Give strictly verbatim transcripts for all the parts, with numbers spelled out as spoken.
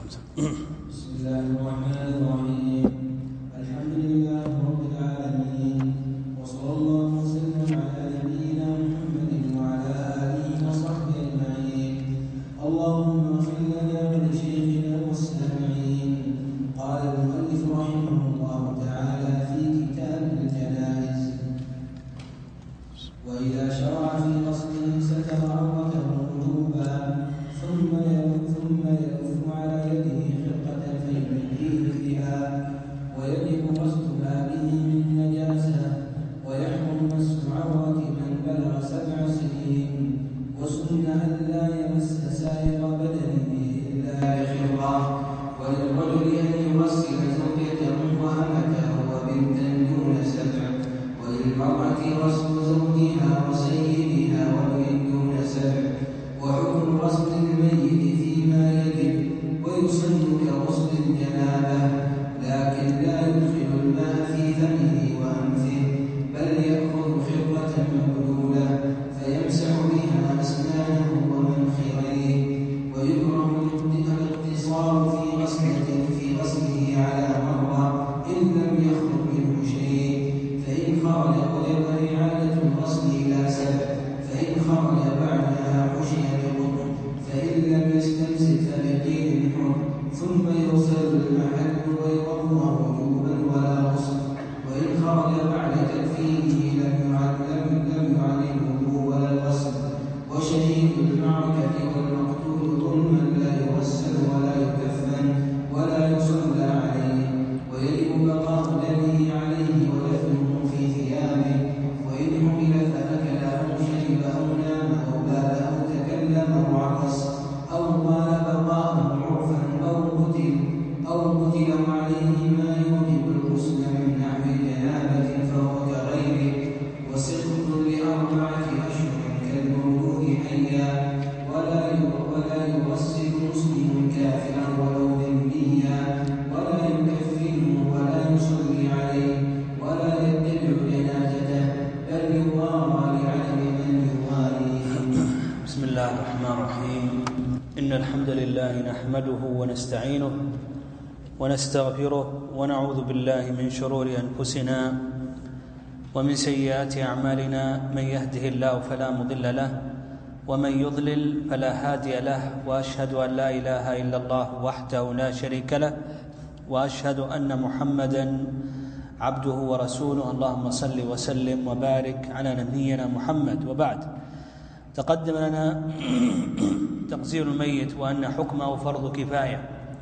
حمزة. بسم الله الرحمن الرحيم. الحمد لله رب العالمين، وصلى الله وسلم على نبينا محمد وعلى آله وصحبه أجمعين. اللهم اغفر لنا ولشيخنا والسامعين. قال المؤلف رحمه الله تعالى في كتاب الجنائز: وإذا شرع في قصده ستر عورته وجوبا ثم ثم يلف على يده خرقة فينجيه بها، ويجب غسلها به من نجاسة، ويحرم مس عورة من بلغ سبع سنين. وسن ألا يمس سائر بدنه إلا بخرقة. وللرجل أن يغسل زوجته وأمته وبنتا دون سبع، وللمرأة غسل زوجها وسيدها وابن دون سبع. وحكم غسل الميت فيما يجب ويسن كغسل الجنابة، لكن لا يدخل الماء في فمه وأنفه، بل يأخذ خرقة مبلولة فيمسح بها أسنانه ومنخريه. ويكره الاقتصار في غسلة في غسله على مرة إن لم يخرج منه شيء، فإن خرج وجب إعادة الغسل إلى سبع، فإن خرج بعدها حشي بقطن، فإن لم يستمسك فبقيل حر، ثم يغسل المحل ويوضأ وجوبا ولا غسل. وإن خرج بعد تكفينه لم يعلم لم يعلم الوضوء ولا الغسل. وشهيد المعركة والمقتول ظلما لا يغسل ولا يكفن ولا يصلى عليه، ويجب بقاء دمه عليه ودفنه في ثيابه. وإن حمل فأكل أو شرب أو نام أو بال أو تكلم أو عطس أو قال بقاء عرفا أو قتل أو قتل عليه ما يوجب الغسل من نحو جنابة فهو كغيره. وسقط لأربعة أشهر كالمولود حيا، ولا ولا يغسل مسلم كافرا ولو ذميا، ولا يكفنه ولا يصلي عليه ولا يتبع جنازته، بل يوارى لعدم من يواريه. بسم الله الرحمن الرحيم. إن الحمد لله نحمده ونستعينه ونستغفره ونعوذ بالله من شرور أنفسنا ومن سيئات أعمالنا. من يهده الله فلا مضل له ومن يضلل فلا هادي له، وأشهد أن لا إله إلا الله وحده لا شريك له، وأشهد أن محمدا عبده ورسوله. اللهم صل وسلم وبارك على نبينا محمد. وبعد، تقدم لنا تغسيل الميت وأن حكمه فرض كفاية،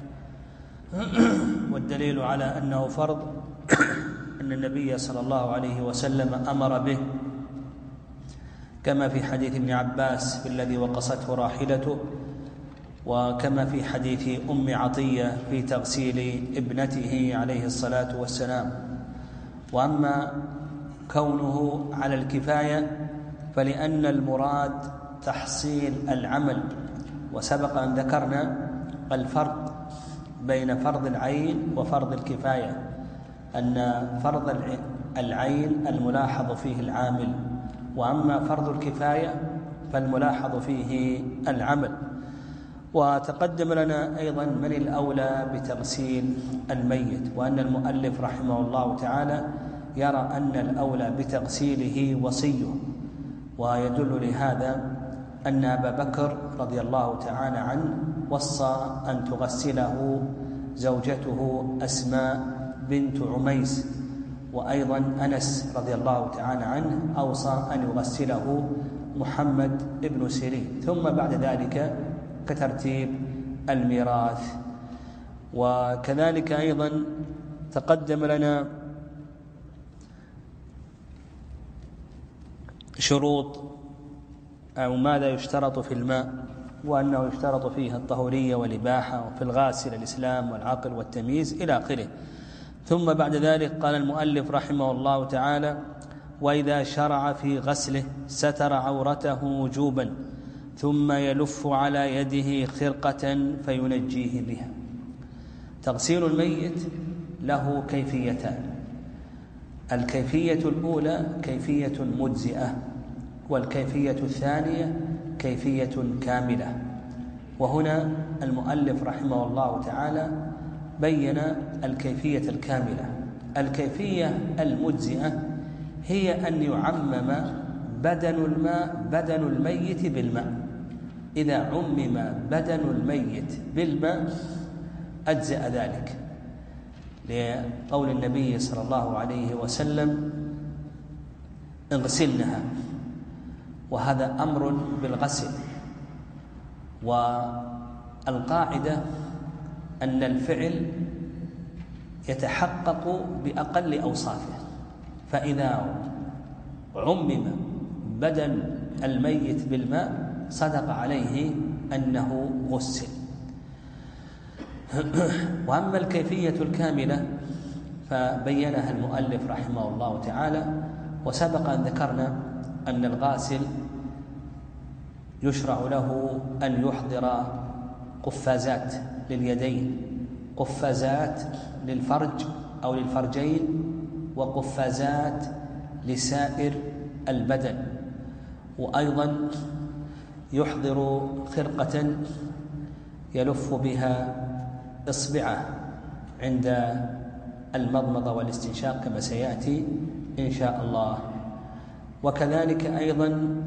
والدليل على أنه فرض أن النبي صلى الله عليه وسلم أمر به، كما في حديث ابن عباس في الذي وقصته راحلته، وكما في حديث أم عطية في تغسيل ابنته عليه الصلاة والسلام. وأما كونه على الكفاية فلأن المراد تحصيل العمل، وسبق أن ذكرنا الفرق بين فرض العين وفرض الكفاية، أن فرض العين الملاحظ فيه العامل، وأما فرض الكفاية فالملاحظ فيه العمل. وتقدم لنا أيضا من الأولى بتغسيل الميت، وأن المؤلف رحمه الله تعالى يرى أن الأولى بتغسيله وصيه، ويدل لهذا أن أبا بكر رضي الله تعالى عنه وصى أن تغسله زوجته أسماء بنت عميس، وأيضا أنس رضي الله تعالى عنه أوصى أن يغسله محمد بن سيرين، ثم بعد ذلك كترتيب الميراث. وكذلك أيضا تقدم لنا شروط أو ماذا يشترط في الماء، وأنه يشترط فيه الطهورية والإباحة، وفي الغاسل الإسلام والعقل والتمييز إلى آخره. ثم بعد ذلك قال المؤلف رحمه الله تعالى: وإذا شرع في غسله ستر عورته وجوبا ثم يلف على يده خرقة فينجيه بها. تغسيل الميت له كيفيتان: الكيفية الأولى كيفية مجزئة، والكيفية الثانية كيفية كاملة. وهنا المؤلف رحمه الله تعالى بين الكيفية الكاملة. الكيفية المجزئة هي أن يعمم بدن الماء بدن الميت بالماء. إذا عمم بدن الميت بالماء أجزأ ذلك، لقول النبي صلى الله عليه وسلم اغسلنها، وهذا أمر بالغسل. والقاعدة أن الفعل يتحقق بأقل أوصافه، فإذا عمم بدن الميت بالماء صدق عليه أنه غسل. وأما الكيفية الكاملة فبينها المؤلف رحمه الله تعالى. وسبق أن ذكرنا أن الغاسل يشرع له أن يحضر قفازات لليدين، قفازات للفرج أو للفرجين، وقفازات لسائر البدن. وأيضا يحضر خرقة يلف بها إصبعه عند المضمضة والاستنشاق كما سيأتي إن شاء الله. وكذلك أيضا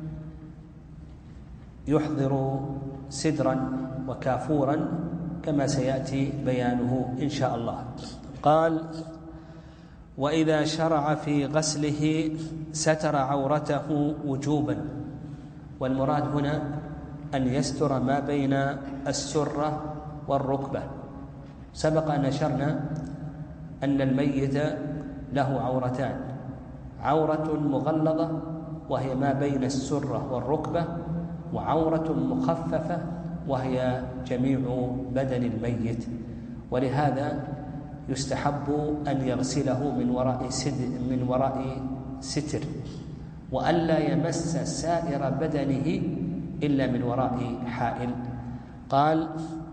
يحضر سدرا وكافورا كما سيأتي بيانه إن شاء الله. قال: وإذا شرع في غسله ستر عورته وجوبا. والمراد هنا أن يستر ما بين السرة والركبة. سبق أن أشرنا أن الميت له عورتان: عورة مغلظة وهي ما بين السرة والركبة، وعورة مخففة وهي جميع بدن الميت. ولهذا يستحب أن يغسله من وراء من وراء ستر، وألا يمس سائر بدنه إلا من وراء حائل. قال: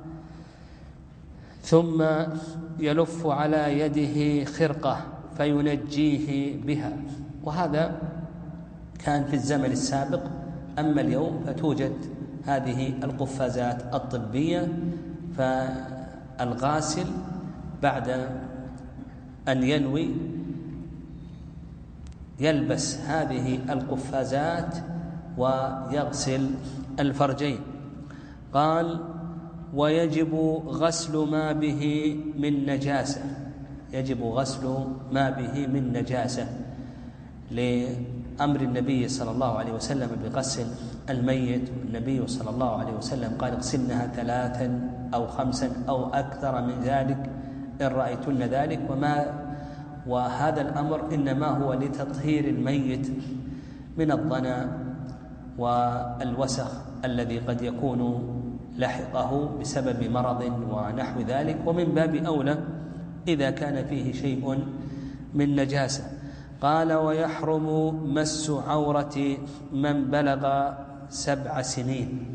ثم يلف على يده خرقة فينجيه بها. وهذا كان في الزمن السابق، أما اليوم فتوجد هذه القفازات الطبية. فالغاسل بعد أن ينوي يلبس هذه القفازات ويغسل الفرجين. قال: ويجب غسل ما به من نجاسة. يجب غسل ما به من نجاسة لأمر النبي صلى الله عليه وسلم بغسل الميت. النبي صلى الله عليه وسلم قال: اغسلنها ثلاثا أو خمسا أو أكثر من ذلك إن رأيتن ذلك. وما وهذا الأمر إنما هو لتطهير الميت من الضنا والوسخ الذي قد يكون لحقه بسبب مرض ونحو ذلك، ومن باب أولى إذا كان فيه شيء من نجاسة. قال: ويحرم مس عورة من بلغ سبع سنين.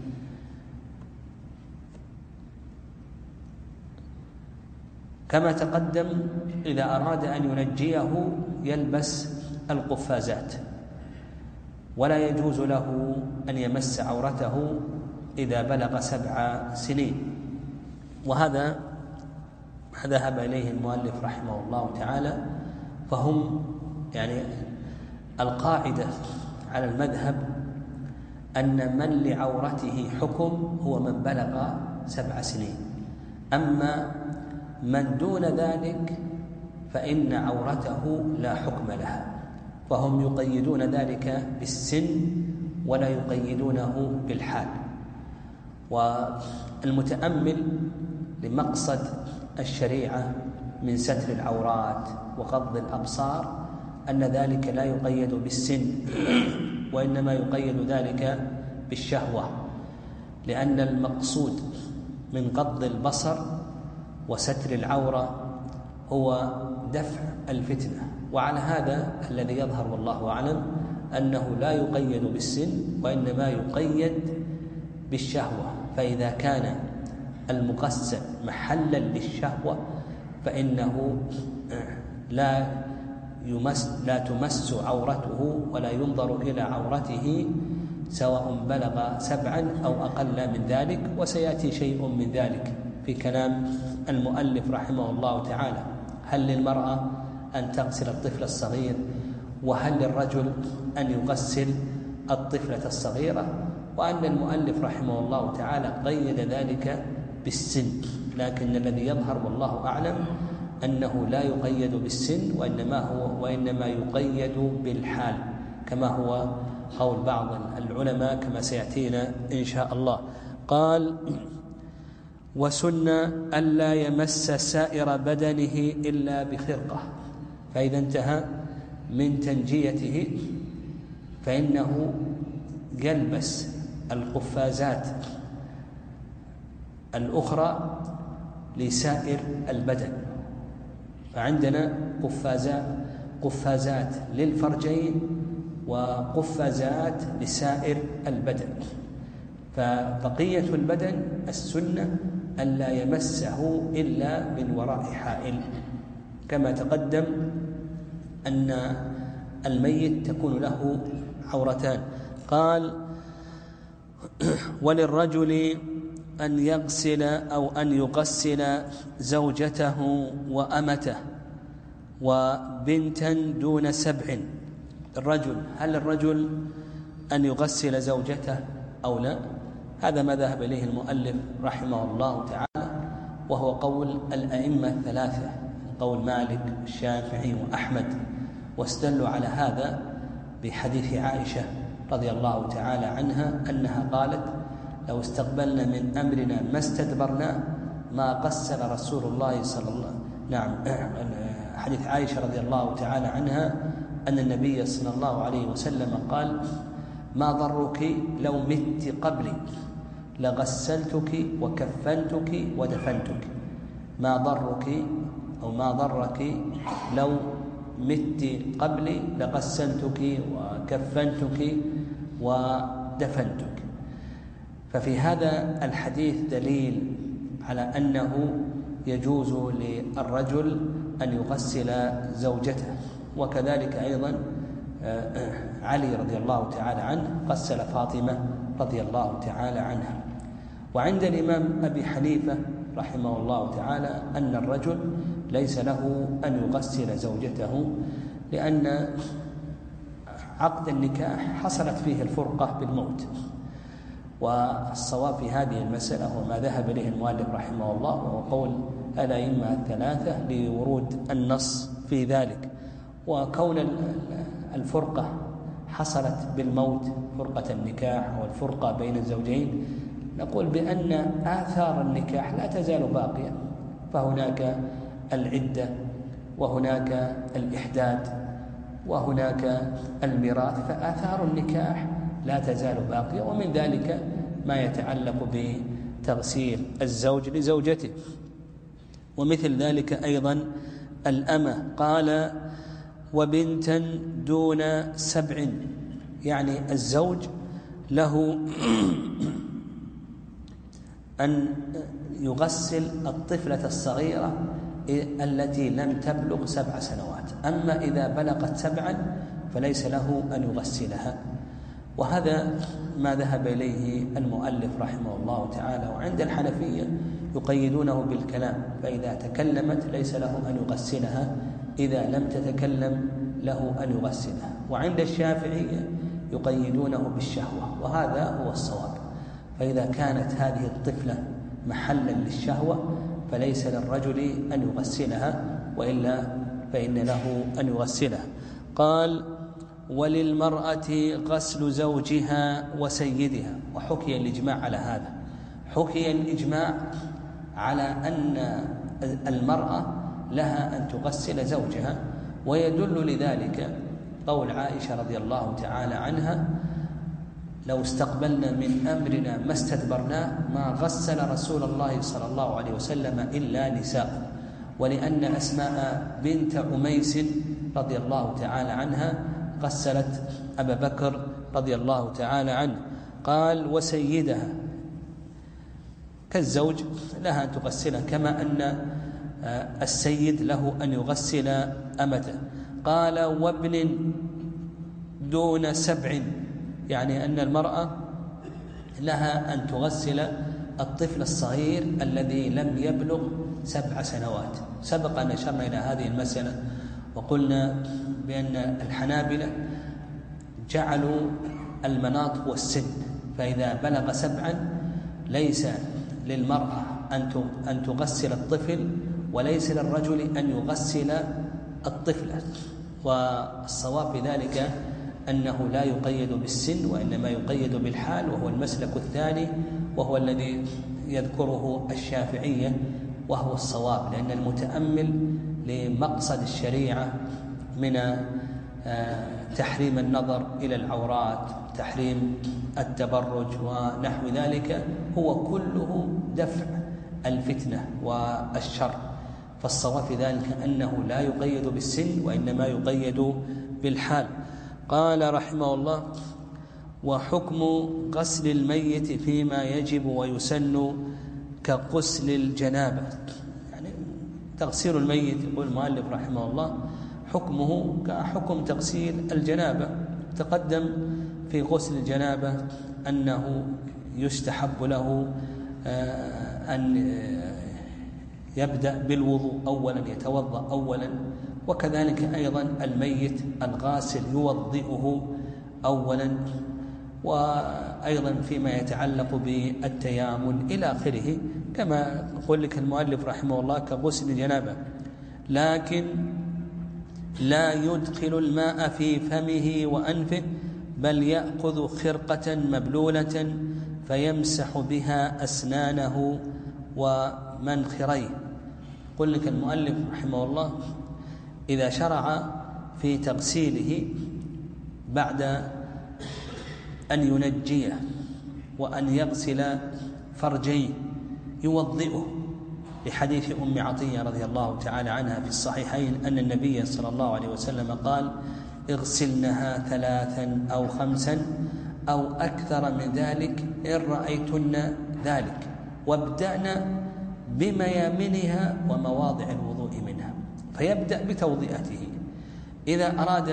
كما تقدم إذا أراد أن ينجيه يلبس القفازات، ولا يجوز له أن يمس عورته إذا بلغ سبع سنين. وهذا ما ذهب إليه المؤلف رحمه الله تعالى. فهم يعني القاعدة على المذهب أن من لعورته حكم هو من بلغ سبع سنين، أما من دون ذلك فإن عورته لا حكم لها. فهم يقيدون ذلك بالسن ولا يقيدونه بالحال. والمتأمل لمقصد الشريعة من ستر العورات وغض الأبصار أن ذلك لا يقيد بالسن، وإنما يقيد ذلك بالشهوة، لأن المقصود من غض البصر وستر العورة هو دفع الفتنة. وعلى هذا الذي يظهر والله أعلم أنه لا يقيد بالسن وإنما يقيد بالشهوة. فإذا كان المغسل محلا للشهوة فإنه لا يمس لا تمس عورته ولا ينظر إلى عورته سواء بلغ سبعا أو أقل من ذلك، وسيأتي شيء من ذلك في كلام المؤلف رحمه الله تعالى. هل للمرأة أن تغسل الطفل الصغير؟ وهل للرجل أن يغسل الطفلة الصغيرة؟ وأن المؤلف رحمه الله تعالى قيد ذلك بالسن، لكن الذي يظهر والله أعلم أنه لا يقيد بالسن، وإنما هو وإنما يقيد بالحال، كما هو قول بعض العلماء كما سيأتينا إن شاء الله. قال: وسن ألا يمس سائر بدنه إلا بخرقة، فإذا انتهى من تنجيته فإنه يلبس القفازات الأخرى لسائر البدن. فعندنا قفازات قفازات للفرجين وقفازات لسائر البدن، فبقية البدن السنة ألا يمسه إلا من وراء حائل، كما تقدم أن الميت تكون له عورتان. قال: وللرجل أن يغسل أو أن يغسل زوجته وأمته وبنتا دون سبع. الرجل هل الرجل أن يغسل زوجته أو لا؟ هذا ما ذهب إليه المؤلف رحمه الله تعالى، وهو قول الأئمة الثلاثة، قول مالك والشافعي وأحمد، واستدلوا على هذا بحديث عائشة رضي الله تعالى عنها أنها قالت: لو استقبلنا من أمرنا ما استدبرنا ما غسل رسول الله صلى الله نعم حديث عائشة رضي الله تعالى عنها أن النبي صلى الله عليه وسلم قال: ما ضرك لو مت قبلي لغسلتك وكفنتك ودفنتك. ما ضرك أو ما ضرك لو مت قبلي لغسلتك وكفنتك ودفنتك. ففي هذا الحديث دليل على أنه يجوز للرجل أن يغسل زوجته، وكذلك أيضا علي رضي الله تعالى عنه غسل فاطمة رضي الله تعالى عنها. وعند الإمام أبي حنيفة رحمه الله تعالى أن الرجل ليس له أن يغسل زوجته، لأن عقد النكاح حصلت فيه الفرقة بالموت. والصواب في هذه المسألة هو ما ذهب إليه المؤلف رحمه الله، وهو قول الأئمة الثلاثة لورود النص في ذلك. وكون الفرقة حصلت بالموت، فرقة النكاح والفرقة بين الزوجين، نقول بأن آثار النكاح لا تزال باقية، فهناك العدة وهناك الإحداد وهناك الميراث، فآثار النكاح لا تزال باقية. ومن ذلك ما يتعلق بتغسيل الزوج لزوجته، ومثل ذلك أيضا الأمة. قال: وبنتا دون سبع، يعني الزوج له أن يغسل الطفلة الصغيرة التي لم تبلغ سبع سنوات، أما إذا بلغت سبعا فليس له أن يغسلها. وهذا ما ذهب إليه المؤلف رحمه الله تعالى. وعند الحنفية يقيدونه بالكلام، فإذا تكلمت ليس له أن يغسلها، إذا لم تتكلم له أن يغسلها. وعند الشافعية يقيدونه بالشهوة، وهذا هو الصواب. فإذا كانت هذه الطفلة محلا للشهوة فليس للرجل أن يغسلها، وإلا فإن له أن يغسلها. قال: وللمرأة غسل زوجها وسيدها. وحكي الإجماع على هذا، حكي الإجماع على أن المرأة لها أن تغسل زوجها، ويدل لذلك قول عائشة رضي الله تعالى عنها: لو استقبلنا من أمرنا ما استدبرناه ما غسل رسول الله صلى الله عليه وسلم إلا نساء. ولأن أسماء بنت عميس رضي الله تعالى عنها غسلت أبا بكر رضي الله تعالى عنه. قال: وسيدها، كالزوج لها أن تغسلها، كما أن السيد له أن يغسل أمته. قال: وابن دون سبع، يعني أن المرأة لها أن تغسل الطفل الصغير الذي لم يبلغ سبع سنوات. سبق أن أشرنا إلى هذه المسألة وقلنا بأن الحنابلة جعلوا المناط والسن، فإذا بلغ سبعا ليس للمرأة أن تغسل الطفل وليس للرجل أن يغسل الطفلة، والصواب في ذلك أنه لا يقيد بالسن وإنما يقيد بالحال، وهو المسلك الثاني وهو الذي يذكره الشافعية وهو الصواب، لأن المتأمل لمقصد الشريعة من تحريم النظر إلى العورات، تحريم التبرج ونحو ذلك، هو كله دفع الفتنة والشر، فالصواب في ذلك أنه لا يقيد بالسن وإنما يقيد بالحال. قال رحمه الله: وحكم غسل الميت فيما يجب ويسن كغسل الجنابة. يعني تغسيل الميت يقول المؤلف رحمه الله حكمه كحكم تغسيل الجنابة. تقدم في غسل الجنابة أنه يستحب له أن يبدأ بالوضوء أولا، يتوضأ أولا، وكذلك أيضا الميت الغاسل يوضئه أولا، وأيضا فيما يتعلق بالتيامن إلى آخره، كما يقول لك المؤلف رحمه الله كغسل الجنابة. لكن لا يدخل الماء في فمه وأنفه، بل يأخذ خرقة مبلولة فيمسح بها أسنانه ومنخريه. يقول لك المؤلف رحمه الله إذا شرع في تغسيله بعد أن ينجيه وأن يغسل فرجيه يوضئه، لحديث أم عطية رضي الله تعالى عنها في الصحيحين أن النبي صلى الله عليه وسلم قال: اغسلنها ثلاثا أو خمسا أو أكثر من ذلك إن رأيتن ذلك، وابدأنا بميامنها ومواضع الوضوء منها. فيبدأ بتوضئته. إذا أراد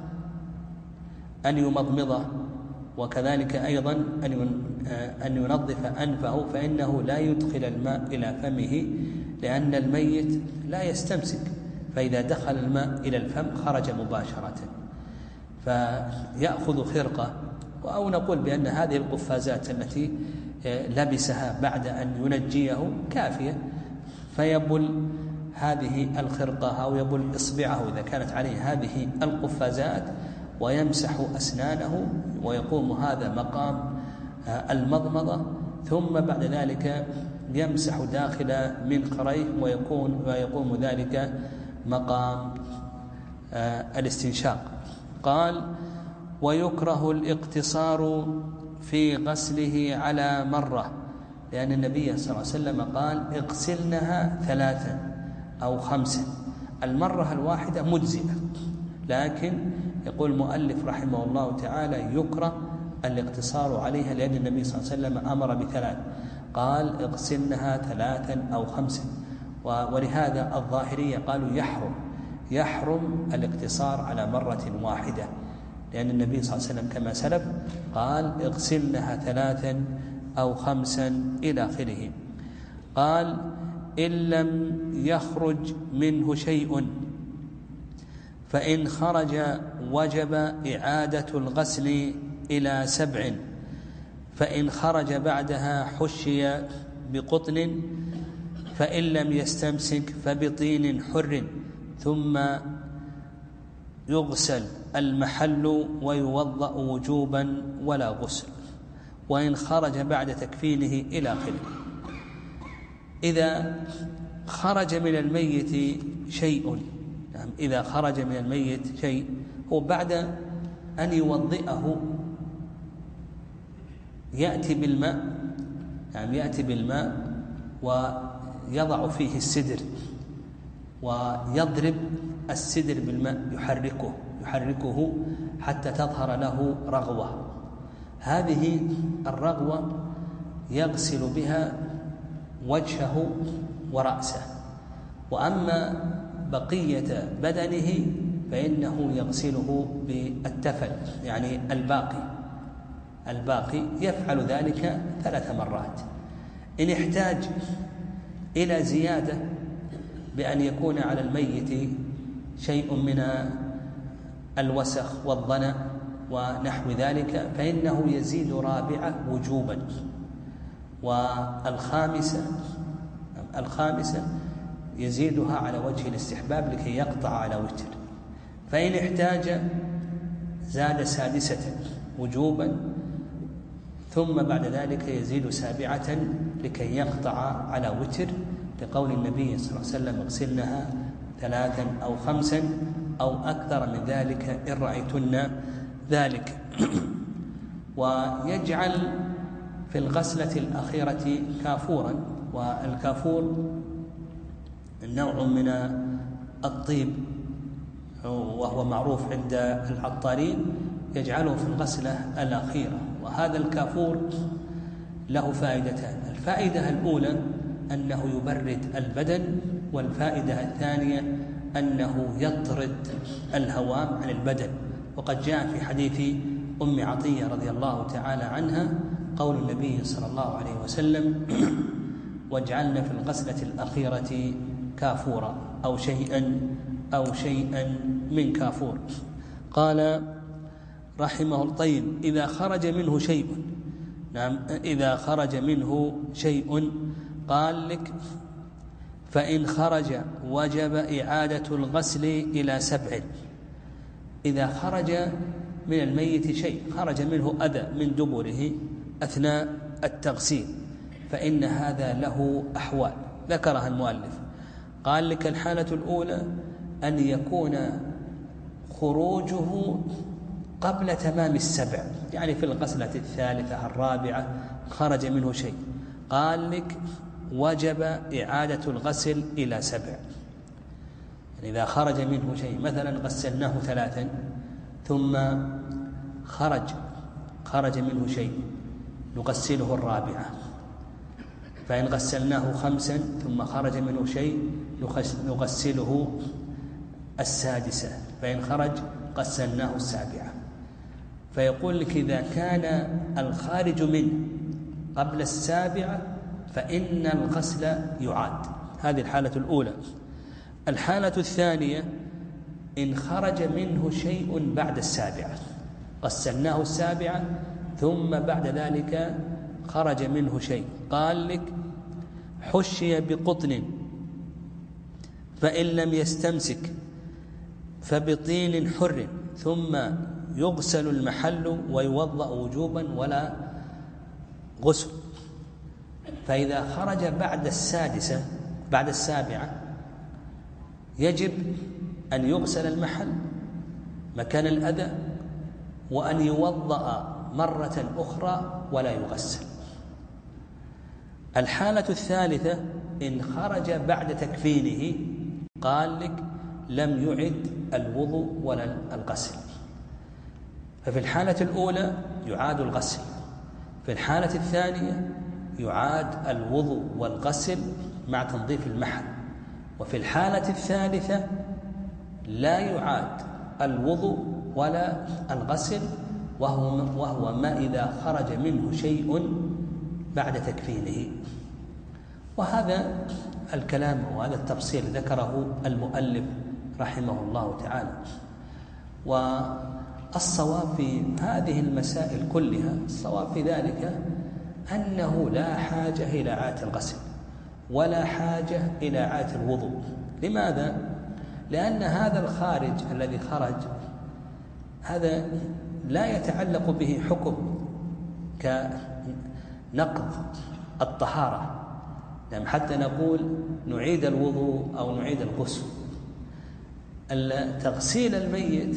أن يمضمضه وكذلك أيضا أن ينظف أنفه فإنه لا يدخل الماء إلى فمه، لأن الميت لا يستمسك، فإذا دخل الماء إلى الفم خرج مباشرة، فيأخذ خرقة، أو نقول بأن هذه القفازات التي لبسها بعد أن ينجيه كافية، فيبل هذه الخرقة أو يبل إصبعه إذا كانت عليه هذه القفازات ويمسح أسنانه، ويقوم هذا مقام المضمضة، ثم بعد ذلك يمسح داخل منخريه ويكون ويقوم ذلك مقام الاستنشاق. قال: ويكره الاقتصار في غسله على مرة، لأن النبي صلى الله عليه وسلم قال: اغسلنها ثلاثا أو خمسا. المرة الواحدة مجزئة، لكن يقول المؤلف رحمه الله تعالى يكره الاقتصار عليها، لأن النبي صلى الله عليه وسلم أمر بثلاث، قال: اغسلنها ثلاثا أو خمسا. ولهذا الظاهرية قالوا يحرم يحرم الاقتصار على مرة واحدة، لأن النبي صلى الله عليه وسلم كما سلف قال: اغسلنها ثلاثا أو خمسا إلى آخره. قال: إن لم يخرج منه شيء فإن خرج وجب إعادة الغسل إلى سبع، فإن خرج بعدها حشي بقطن، فإن لم يستمسك فبطين حر، ثم يغسل المحل ويوضأ وجوبا ولا غسل، وإن خرج بعد تكفينه إلى آخره. إذا خرج من الميت شيء، نعم إذا خرج من الميت شيء هو بعد أن يوضئه يأتي بالماء، نعم يأتي بالماء ويضع فيه السدر ويضرب السدر بالماء، يحركه يحركه حتى تظهر له رغوة. هذه الرغوة يغسل بها وجهه ورأسه، وأما بقية بدنه فإنه يغسله بالتفل، يعني الباقي الباقي يفعل ذلك ثلاث مرات. إن احتاج إلى زيادة بأن يكون على الميت شيء من الوسخ والضنى ونحو ذلك فإنه يزيد رابعة وجوبا. والخامسة الخامسة يزيدها على وجه الاستحباب لكي يقطع على وتر. فإن احتاج زاد سادسة وجوبا، ثم بعد ذلك يزيد سابعة لكي يقطع على وتر، لقول النبي صلى الله عليه وسلم اغسلنها ثلاثا أو خمسا أو أكثر من ذلك إن رأيتن ذلك. ويجعل في الغسلة الأخيرة كافورا، والكافور نوع من الطيب وهو معروف عند العطارين، يجعله في الغسلة الأخيرة. وهذا الكافور له فائدتان: الفائدة الأولى أنه يبرد البدن، والفائدة الثانية أنه يطرد الهوام عن البدن. وقد جاء في حديث أم عطية رضي الله تعالى عنها قول النبي صلى الله عليه وسلم: واجعلنا في الغسلة الأخيرة كافورا أو شيئا أو شيئا من كافور. قال رحمه الله: طيب إذا خرج منه شيء، نعم إذا خرج منه شيء قال لك: فإن خرج وجب إعادة الغسل إلى سبع. إذا خرج من الميت شيء، خرج منه أذى من دبره أثناء التغسيل، فإن هذا له أحوال ذكرها المؤلف. قال لك: الحالة الأولى أن يكون خروجه قبل تمام السبع، يعني في الغسلة الثالثة الرابعة خرج منه شيء، قال لك: وجب إعادة الغسل إلى سبع. يعني إذا خرج منه شيء، مثلا غسلناه ثلاثا ثم خرج خرج منه شيء، نغسله الرابعة. فإن غسلناه خمسا ثم خرج منه شيء نغسله السادسة. فإن خرج غسلناه السابعة. فيقول لك: إذا كان الخارج منه قبل السابعة فإن الغسل يعاد. هذه الحالة الأولى. الحالة الثانية: إن خرج منه شيء بعد السابعة، غسلناه السابعة ثم بعد ذلك خرج منه شيء، قال لك: حشي بقطن فإن لم يستمسك فبطين حر، ثم يغسل المحل ويوضأ وجوبا ولا غسل. فإذا خرج بعد السادسة بعد السابعة يجب أن يغسل المحل مكان الأذى، وأن يوضأ مرة أخرى ولا يغسل. الحالة الثالثة: إن خرج بعد تكفينه قال لك: لم يعد الوضوء ولا الغسل. ففي الحالة الأولى يعاد الغسل، في الحالة الثانية يعاد الوضوء والغسل مع تنظيف المحل، وفي الحالة الثالثة لا يعاد الوضوء ولا الغسل، وهو وهو ما إذا خرج منه شيء بعد تكفينه. وهذا الكلام وهذا التفصيل ذكره المؤلف رحمه الله تعالى. والصواب في هذه المسائل كلها، الصواب في ذلك أنه لا حاجة إلى إعادة الغسل ولا حاجة إلى إعادة الوضوء. لماذا؟ لأن هذا الخارج الذي خرج هذا لا يتعلق به حكم كنقض الطهارة، يعني حتى نقول نعيد الوضوء أو نعيد الغسل. تغسيل الميت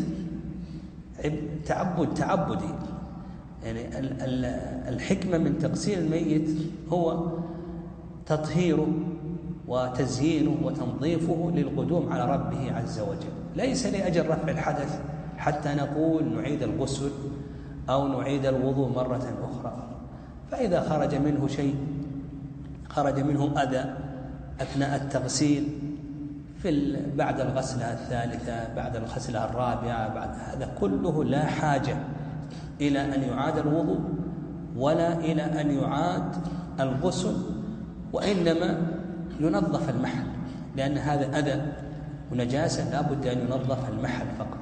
تعبد تعبدي، يعني الحكمة من تغسيل الميت هو تطهيره وتزيينه وتنظيفه للقدوم على ربه عز وجل، ليس لأجل رفع الحدث حتى نقول نعيد الغسل أو نعيد الوضوء مرة أخرى. فإذا خرج منه شيء، خرج منه أذى أثناء التغسيل في بعد الغسلة الثالثة بعد الغسلة الرابعة، بعد هذا كله لا حاجة إلى أن يعاد الوضوء ولا إلى أن يعاد الغسل، وإنما ينظف المحل، لأن هذا أذى ونجاسة لا بد أن ينظف المحل فقط.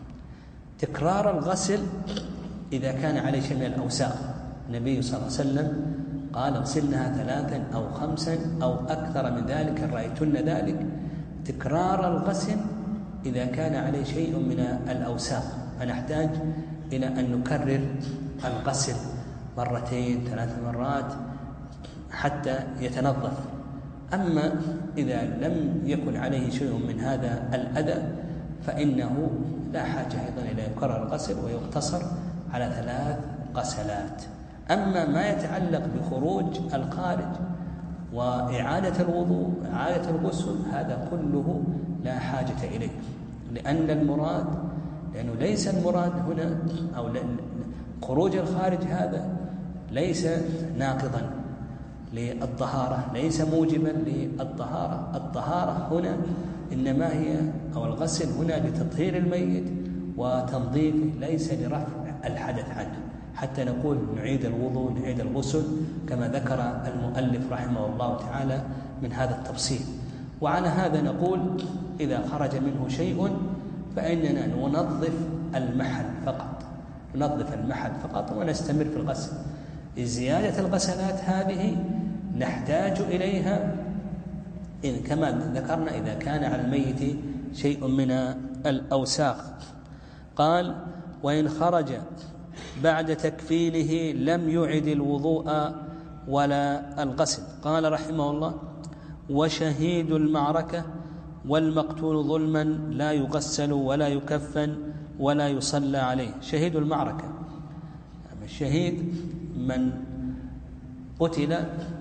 تكرار الغسل إذا كان عليه شيء من الأوساخ، النبي صلى الله عليه وسلم قال اغسلنها ثلاثا أو خمسا أو أكثر من ذلك إن رأيتن ذلك. تكرار الغسل إذا كان عليه شيء من الأوساخ فنحتاج إلى أن نكرر الغسل مرتين ثلاث مرات حتى يتنظف. أما إذا لم يكن عليه شيء من هذا الأذى فإنه لا حاجة أيضا إلى يكرر الغسل ويقتصر على ثلاث غسلات. أما ما يتعلق بخروج الخارج وإعادة الوضوء إعادة الغسل هذا كله لا حاجة إليه، لأن المراد لأنه ليس المراد هنا أو خروج الخارج هذا ليس ناقضا للطهارة، ليس موجبا للطهارة. الطهارة هنا إنما هي أو الغسل هنا لتطهير الميت وتنظيفه، ليس لرفع الحدث عنه حتى نقول نعيد الوضوء نعيد الغسل كما ذكر المؤلف رحمه الله تعالى من هذا التفصيل. وعلى هذا نقول إذا خرج منه شيء فإننا ننظف المحل فقط ننظف المحل فقط ونستمر في الغسل. زيادة الغسلات هذه نحتاج إليها إن كما ذكرنا إذا كان على الميت شيء من الأوساخ. قال وإن خرج بعد تكفينه لم يعد الوضوء ولا الغسل. قال رحمه الله وشهيد المعركة والمقتول ظلما لا يغسل ولا يكفن ولا يصلى عليه. شهيد المعركة الشهيد من قتل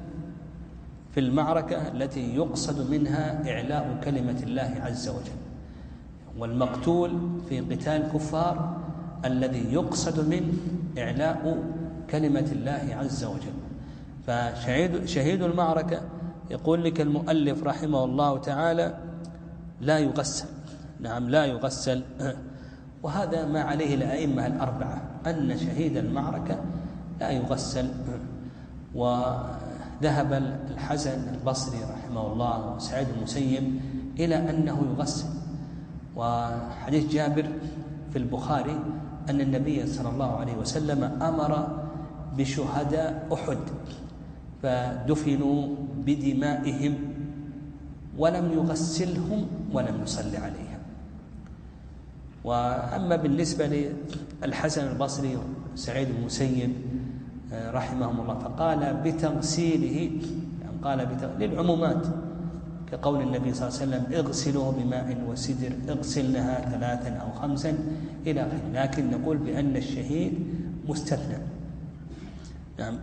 في المعركة التي يقصد منها إعلاء كلمة الله عز وجل، والمقتول في قتال الكفار الذي يقصد منه إعلاء كلمة الله عز وجل. فشهيد شهيد المعركة يقول لك المؤلف رحمه الله تعالى لا يغسل. نعم لا يغسل، وهذا ما عليه الأئمة الأربعة أن شهيد المعركة لا يغسل. وذهب الحسن البصري رحمه الله وسعيد المسيب إلى أنه يغسل. وحديث جابر في البخاري أن النبي صلى الله عليه وسلم أمر بشهداء أحد فدفنوا بدمائهم ولم يغسلهم ولم يصلي عليهم. وأما بالنسبة للحسن البصري وسعيد المسيب رحمهم الله فقال بتغسيله، يعني قال للعمومات كقول النبي صلى الله عليه وسلم اغسلوه بماء وسدر، اغسلنها ثلاثا أو خمسا إلى آخره، لكن نقول بأن الشهيد مستثنى. نعم.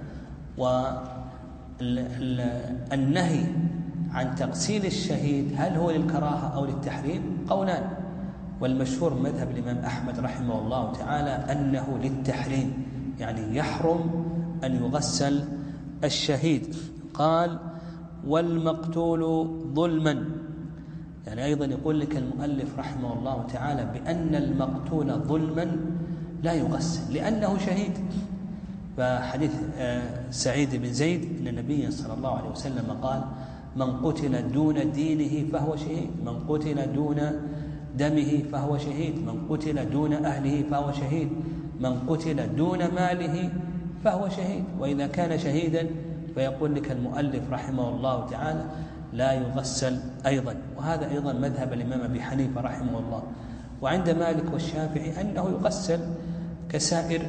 والنهي عن تغسيل الشهيد هل هو للكراهة أو للتحريم؟ قولان، والمشهور مذهب الإمام أحمد رحمه الله تعالى أنه للتحريم، يعني يحرم أن يغسل الشهيد. قال والمقتول ظلما، يعني أيضا يقول لك المؤلف رحمه الله تعالى بأن المقتول ظلما لا يغسل لأنه شهيد. فحديث سعيد بن زيد أن النبي صلى الله عليه وسلم قال من قتل دون دينه فهو شهيد، من قتل دون دمه فهو شهيد، من قتل دون أهله فهو شهيد، من قتل دون ماله فهو شهيد. وإذا كان شهيدا فيقول لك المؤلف رحمه الله تعالى لا يغسل أيضا. وهذا أيضا مذهب الإمام أبي حنيفة رحمه الله. وعند مالك والشافعي أنه يغسل كسائر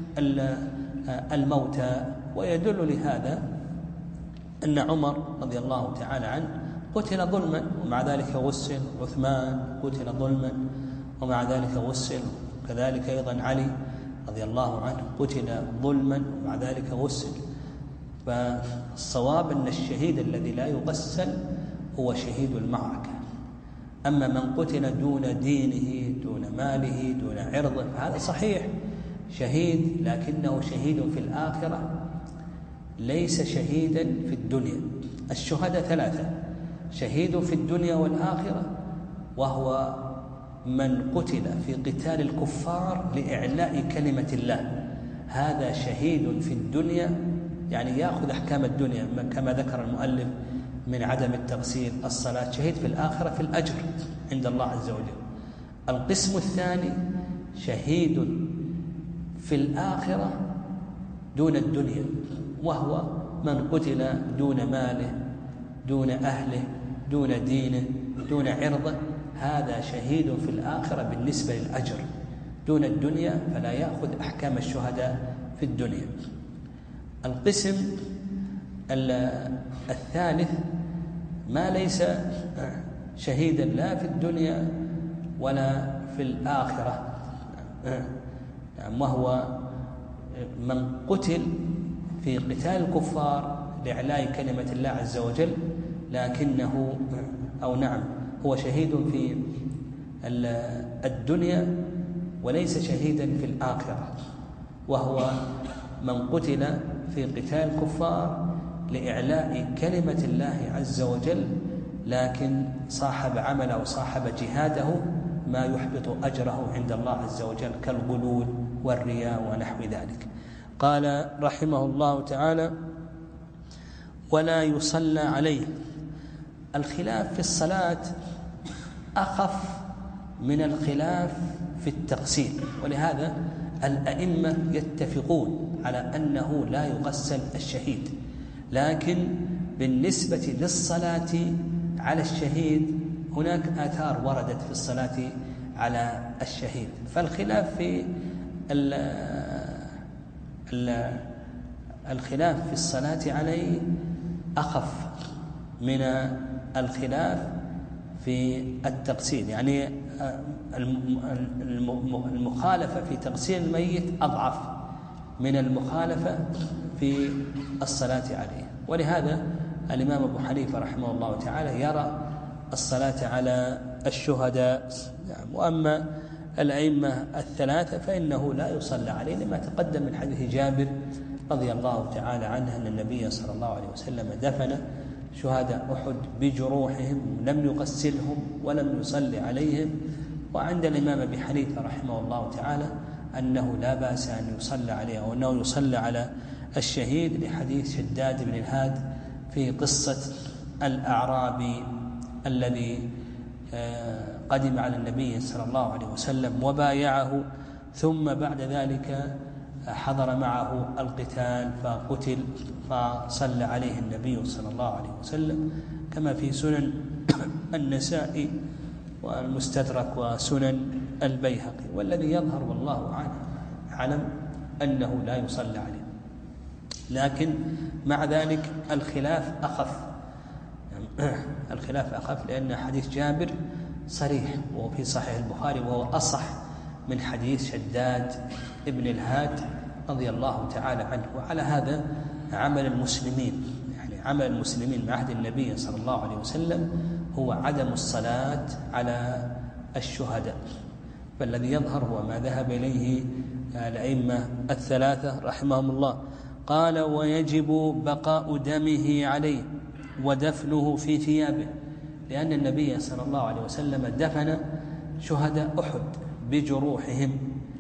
الموتى. ويدل لهذا أن عمر رضي الله تعالى عنه قتل ظلما ومع ذلك غسل، عثمان قتل ظلما ومع ذلك غسل، كذلك أيضا علي رضي الله عنه قتل ظلما ومع ذلك غسل. فالصواب أن الشهيد الذي لا يغسل هو شهيد المعركة. أما من قتل دون دينه دون ماله دون عرضه فهذا صحيح شهيد، لكنه شهيد في الآخرة ليس شهيدا في الدنيا. الشهداء ثلاثة: شهيد في الدنيا والآخرة وهو من قتل في قتال الكفار لإعلاء كلمة الله هذا شهيد في الدنيا، يعني يأخذ أحكام الدنيا كما ذكر المؤلف من عدم التغسيل الصلاة، شهيد في الآخرة في الأجر عند الله عز وجل. القسم الثاني شهيد في الآخرة دون الدنيا، وهو من قتل دون ماله دون أهله دون دينه دون عرضه، هذا شهيد في الآخرة بالنسبة للأجر دون الدنيا، فلا يأخذ أحكام الشهداء في الدنيا. القسم الثالث ما ليس شهيدا لا في الدنيا ولا في الآخرة، وهو من قتل في قتال الكفار لإعلاء كلمة الله عز وجل، لكنه أو نعم هو شهيد في الدنيا وليس شهيدا في الآخرة، وهو من قتل في قتال الكفار لإعلاء كلمة الله عز وجل، لكن صاحب عمله وصاحب جهاده ما يحبط أجره عند الله عز وجل كالغلول والرياء ونحو ذلك. قال رحمه الله تعالى: ولا يصلى عليه. الخلاف في الصلاة أخف من الخلاف في التغسيل، ولهذا الأئمة يتفقون على أنه لا يغسل الشهيد، لكن بالنسبة للصلاة على الشهيد هناك آثار وردت في الصلاة على الشهيد، فالخلاف في ال ال الخلاف في الصلاة عليه أخف من الخلاف في التغسيل، يعني المخالفة في تغسيل الميت أضعف من المخالفة في الصلاة عليه. ولهذا الإمام أبو حنيفة رحمه الله تعالى يرى الصلاة على الشهداء، وأما الأئمة الثلاثة فإنه لا يصلى عليه، لما تقدم من حديث جابر رضي الله تعالى عنه أن النبي صلى الله عليه وسلم دفن شهداء أحد بجروحهم لم يغسلهم ولم يصلي عليهم. وعند الإمام أبي حنيفة رحمه الله تعالى أنه لا بأس أن يصلى عليه أو أنه يصلى على الشهيد، لحديث شداد بن الهاد في قصة الأعرابي الذي قدم على النبي صلى الله عليه وسلم وبايعه، ثم بعد ذلك حضر معه القتال فقتل، فصلى عليه النبي صلى الله عليه وسلم كما في سنن النسائي والمستدرك وسنن البيهقي. والذي يظهر والله أعلم أنه لا يصلى عليه، لكن مع ذلك الخلاف أخف الخلاف أخف لأن حديث جابر صريح وهو في صحيح البخاري، وهو أصح من حديث شداد ابن الهاد رضي الله تعالى عنه. وعلى هذا عمل المسلمين، يعني عمل المسلمين مع عهد النبي صلى الله عليه وسلم هو عدم الصلاة على الشهداء، فالذي يظهر هو ما ذهب إليه الأئمة الثلاثة رحمهم الله. قال: ويجب بقاء دمه عليه ودفنه في ثيابه، لأن النبي صلى الله عليه وسلم دفن شهداء أحد بجروحهم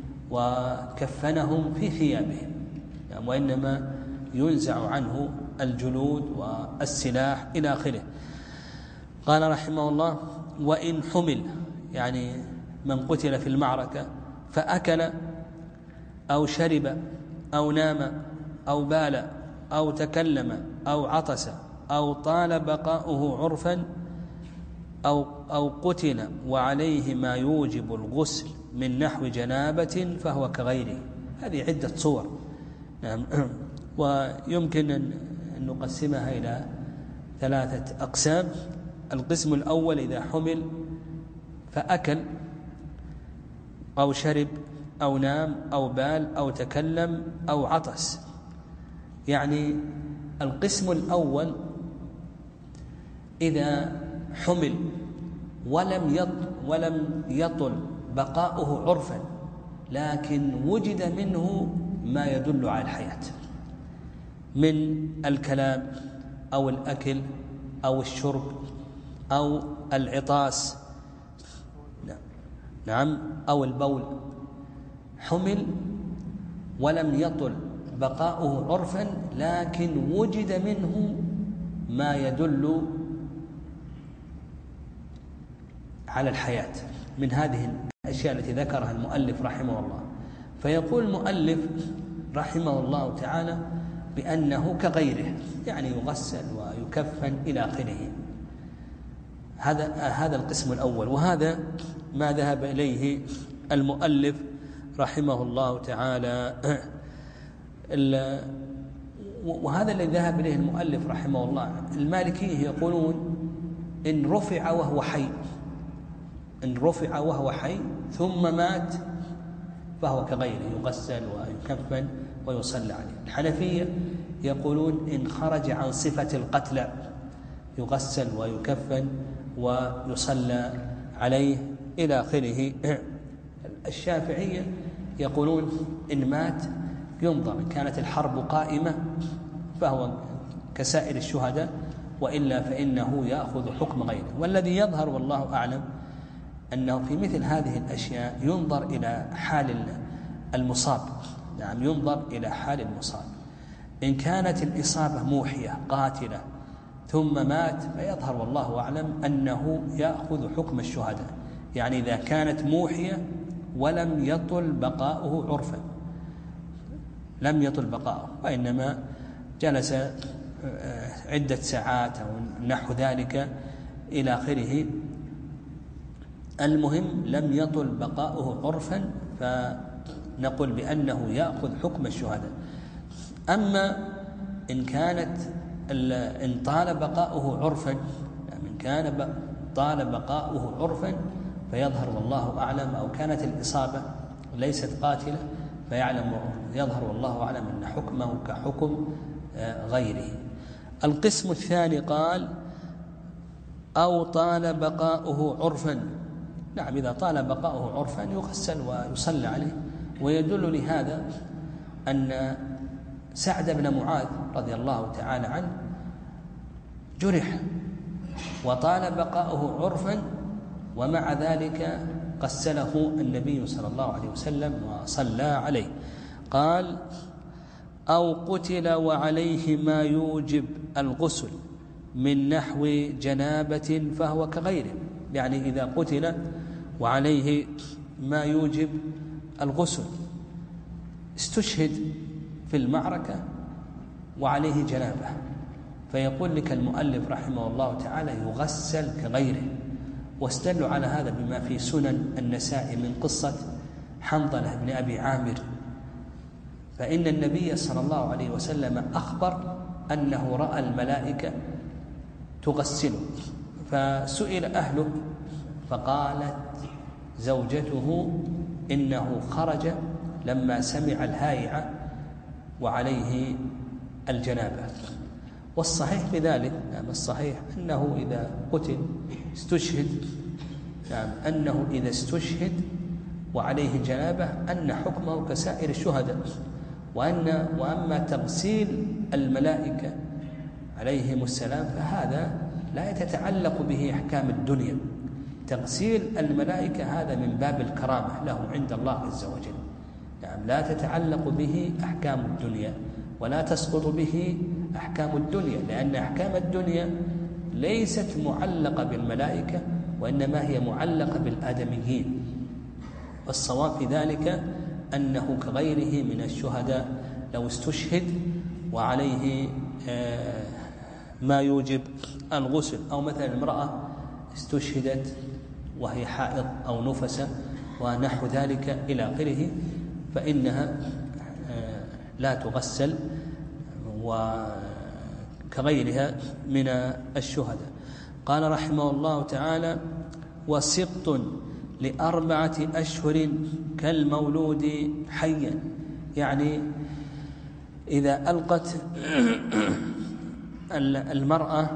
وكفنهم في ثيابهم، يعني وإنما ينزع عنه الجلود والسلاح إلى آخره. قال رحمه الله: وإن حمل، يعني من قتل في المعركة فأكل أو شرب أو نام أو بال أو تكلم أو عطس أو طال بقاؤه عرفا أو, أو قتل وعليه ما يوجب الغسل من نحو جنابة فهو كغيره. هذه عدة صور، ويمكن أن نقسمها إلى ثلاثة أقسام. القسم الأول: إذا حمل فأكل أو شرب أو نام أو بال أو تكلم أو عطس. يعني القسم الأول إذا حمل ولم يطل, ولم يطل بقاؤه عرفا، لكن وجد منه ما يدل على الحياة من الكلام أو الأكل أو الشرب أو العطاس نعم أو البول حمل ولم يطل بقاؤه عرفا لكن وجد منه ما يدل على الحياة من هذه الأشياء التي ذكرها المؤلف رحمه الله. فيقول المؤلف رحمه الله تعالى بأنه كغيره، يعني يغسل ويكفن إلى آخره. هذا هذا القسم الأول، وهذا ما ذهب إليه المؤلف رحمه الله تعالى. وهذا الذي ذهب إليه المؤلف رحمه الله. المالكية يقولون إن رفع وهو حي، إن رفع وهو حي ثم مات فهو كغيره، يغسل ويكفن ويصلى عليه. الحنفية يقولون إن خرج عن صفة القتل يغسل ويكفن ويصلى عليه إلى آخره. الشافعية يقولون إن مات ينظر، كانت الحرب قائمة فهو كسائر الشهداء، وإلا فإنه يأخذ حكم غيره. والذي يظهر والله أعلم أنه في مثل هذه الأشياء ينظر إلى حال المصاب. نعم ينظر إلى حال المصاب. إن كانت الإصابة موحية قاتلة ثم مات فيظهر والله أعلم أنه يأخذ حكم الشهداء، يعني إذا كانت موحية ولم يطل بقاؤه عرفا، لم يطل بقاؤه وإنما جلس عدة ساعات أو نحو ذلك إلى آخره، المهم لم يطل بقاؤه عرفا فنقول بأنه يأخذ حكم الشهداء. أما إن كانت إن طال بقاؤه عرفا، إن كان طال بقاؤه عرفا فيظهر والله أعلم، أو كانت الإصابة ليست قاتلة فيعلم يظهر والله أعلم أن حكمه كحكم غيره. القسم الثاني قال أو طال بقاؤه عرفا. نعم إذا طال بقاؤه عرفا يغسل ويصلى عليه. ويدل لهذا أن سعد بن معاذ رضي الله تعالى عنه جرح وطال بقاؤه عرفا، ومع ذلك غسله النبي صلى الله عليه وسلم وصلى عليه. قال أو قتل وعليه ما يوجب الغسل من نحو جنابة فهو كغيره، يعني إذا قتل وعليه ما يوجب الغسل، استشهد في المعركة وعليه جنابة، فيقول لك المؤلف رحمه الله تعالى يغسل كغيره. واستدلوا على هذا بما في سنن النسائي من قصة حنظلة بن أبي عامر، فإن النبي صلى الله عليه وسلم أخبر أنه رأى الملائكة تغسله، فسئل أهله فقالت زوجته إنه خرج لما سمع الهائعة وعليه الجنابة. والصحيح في ذلك، نعم الصحيح أنه إذا قتل استشهد، نعم أنه إذا استشهد وعليه جنابة أن حكمه كسائر الشهداء، وأن وأما تغسيل الملائكة عليهم السلام فهذا لا يتعلق به أحكام الدنيا. تغسيل الملائكة هذا من باب الكرامة له عند الله عز وجل، نعم لا تتعلق به أحكام الدنيا ولا تسقط به أحكام الدنيا، لأن أحكام الدنيا ليست معلقة بالملائكة وإنما هي معلقة بالآدميين. والصواب في ذلك أنه كغيره من الشهداء لو استشهد وعليه ما يوجب الغسل، أو مثلا امرأة استشهدت وهي حائض أو نفسة ونحو ذلك إلى آخره، فإنها لا تغسل وكغيرها من الشهداء. قال رحمه الله تعالى وسقط لأربعة أشهر كالمولود حيا، يعني إذا ألقت المرأة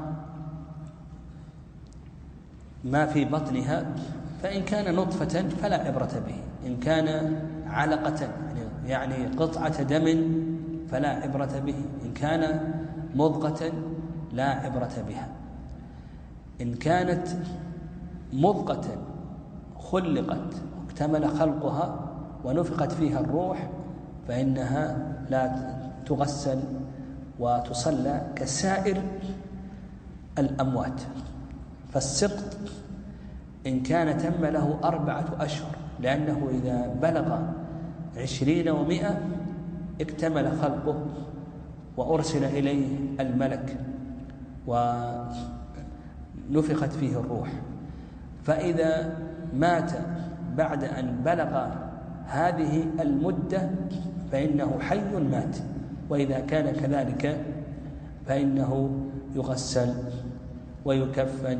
ما في بطنها فإن كان نطفة فلا عبرة به، إن كان علقة يعني قطعة دم فلا عبرة به، إن كان مضغة لا عبرة بها. إن كانت مضغة خلقت اكتمل خلقها ونفخت فيها الروح فإنها لا تغسل وتصلى كسائر الأموات. فالسقط إن كان تم له أربعة أشهر، لأنه إذا بلغ عشرين ومئة اكتمل خلقه وأرسل إليه الملك ونفخت فيه الروح. فإذا مات بعد أن بلغ هذه المدة فإنه حي مات، وإذا كان كذلك فإنه يغسل ويكفن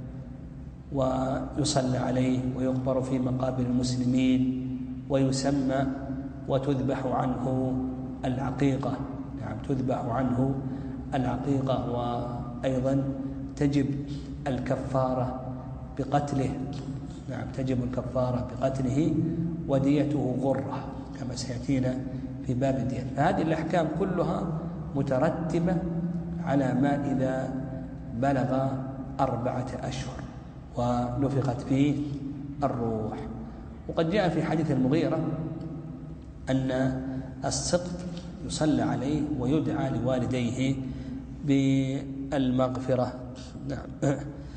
ويصلى عليه ويقبر في مقابر المسلمين ويسمى وتذبح عنه العقيقة. نعم، تذبح عنه العقيقة، وأيضا تجب الكفارة بقتله. نعم، تجب الكفارة بقتله وديته غرة كما سيأتينا في باب الدية. فهذه الأحكام كلها مترتبة على ما إذا بلغ أربعة أشهر ونفخت فيه الروح. وقد جاء في حديث المغيرة أن السقط يصلى عليه ويدعى لوالديه بالمغفرة. نعم.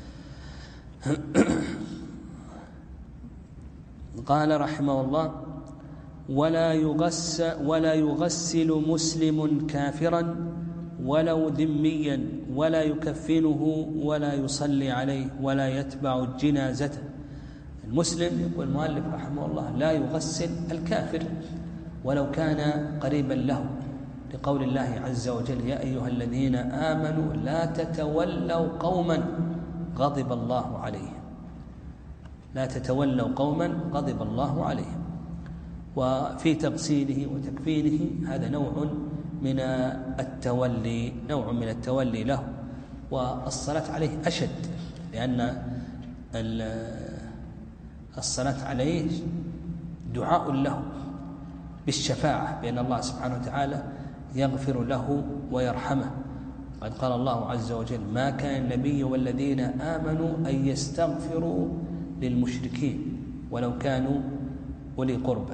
قال رحمه الله: ولا يغسل ولا يغسل مسلم كافرا ولو ذميا ولا يكفنه ولا يصلي عليه ولا يتبع جنازته. المسلم، يقول المؤلف رحمه الله، لا يغسل الكافر ولو كان قريبا له، لقول الله عز وجل: يا أيها الذين آمنوا لا تتولوا قوما غضب الله عليهم. لا تتولوا قوما غضب الله عليهم. وفي تغسيله وتكفينه هذا نوع من التولي نوع من التولي له. والصلاة عليه أشد، لأن الصلاة عليه دعاء له بالشفاعة، بأن الله سبحانه وتعالى يغفر له ويرحمه. قد قال الله عز وجل: ما كان النبي والذين آمنوا أن يستغفروا للمشركين ولو كانوا أولي قربى.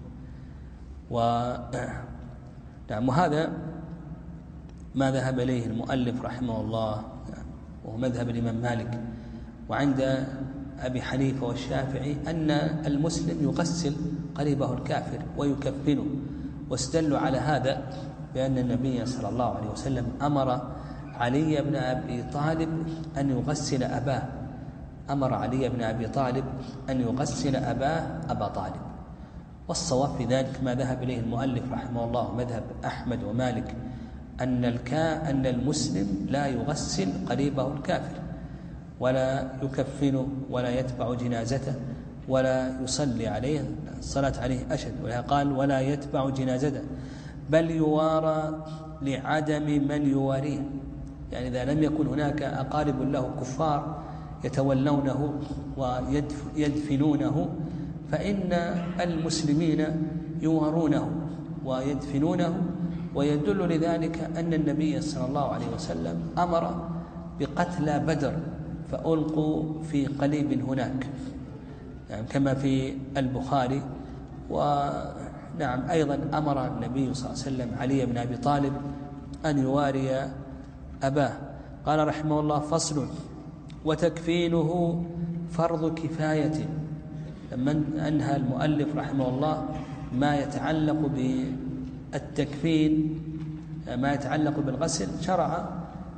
و نعم، وهذا ما ذهب إليه المؤلف رحمه الله، وهو مذهب الإمام مالك. وعند أبي حنيفة والشافعي أن المسلم يغسل قريبه الكافر ويكفنه، واستدلوا على هذا بأن النبي صلى الله عليه وسلم أمر علي بن أبي طالب أن يغسل أباه أمر علي بن أبي طالب أن يغسل أباه أبا طالب. والصواب في ذلك ما ذهب إليه المؤلف رحمه الله مذهب أحمد ومالك، أن الكا أن المسلم لا يغسل قريبه الكافر ولا يكفنه ولا يتبع جنازته ولا يصلي عليه. الصلاة عليه أشد، ولا قال ولا يتبع جنازته، بل يوارى لعدم من يواريه. يعني إذا لم يكن هناك أقارب له كفار يتولونه ويدفنونه فإن المسلمين يوارونه ويدفنونه. ويدل لذلك أن النبي صلى الله عليه وسلم أمر بقتلى بدر فألقوا في قليب هناك، يعني كما في البخاري. ونعم، أيضا أمر النبي صلى الله عليه وسلم علي بن أبي طالب أن يواري أباه. قال رحمه الله: فصل: وتكفينه فرض كفاية. لما أنهى المؤلف رحمه الله ما يتعلق بالتكفين، ما يتعلق بالغسل، شرع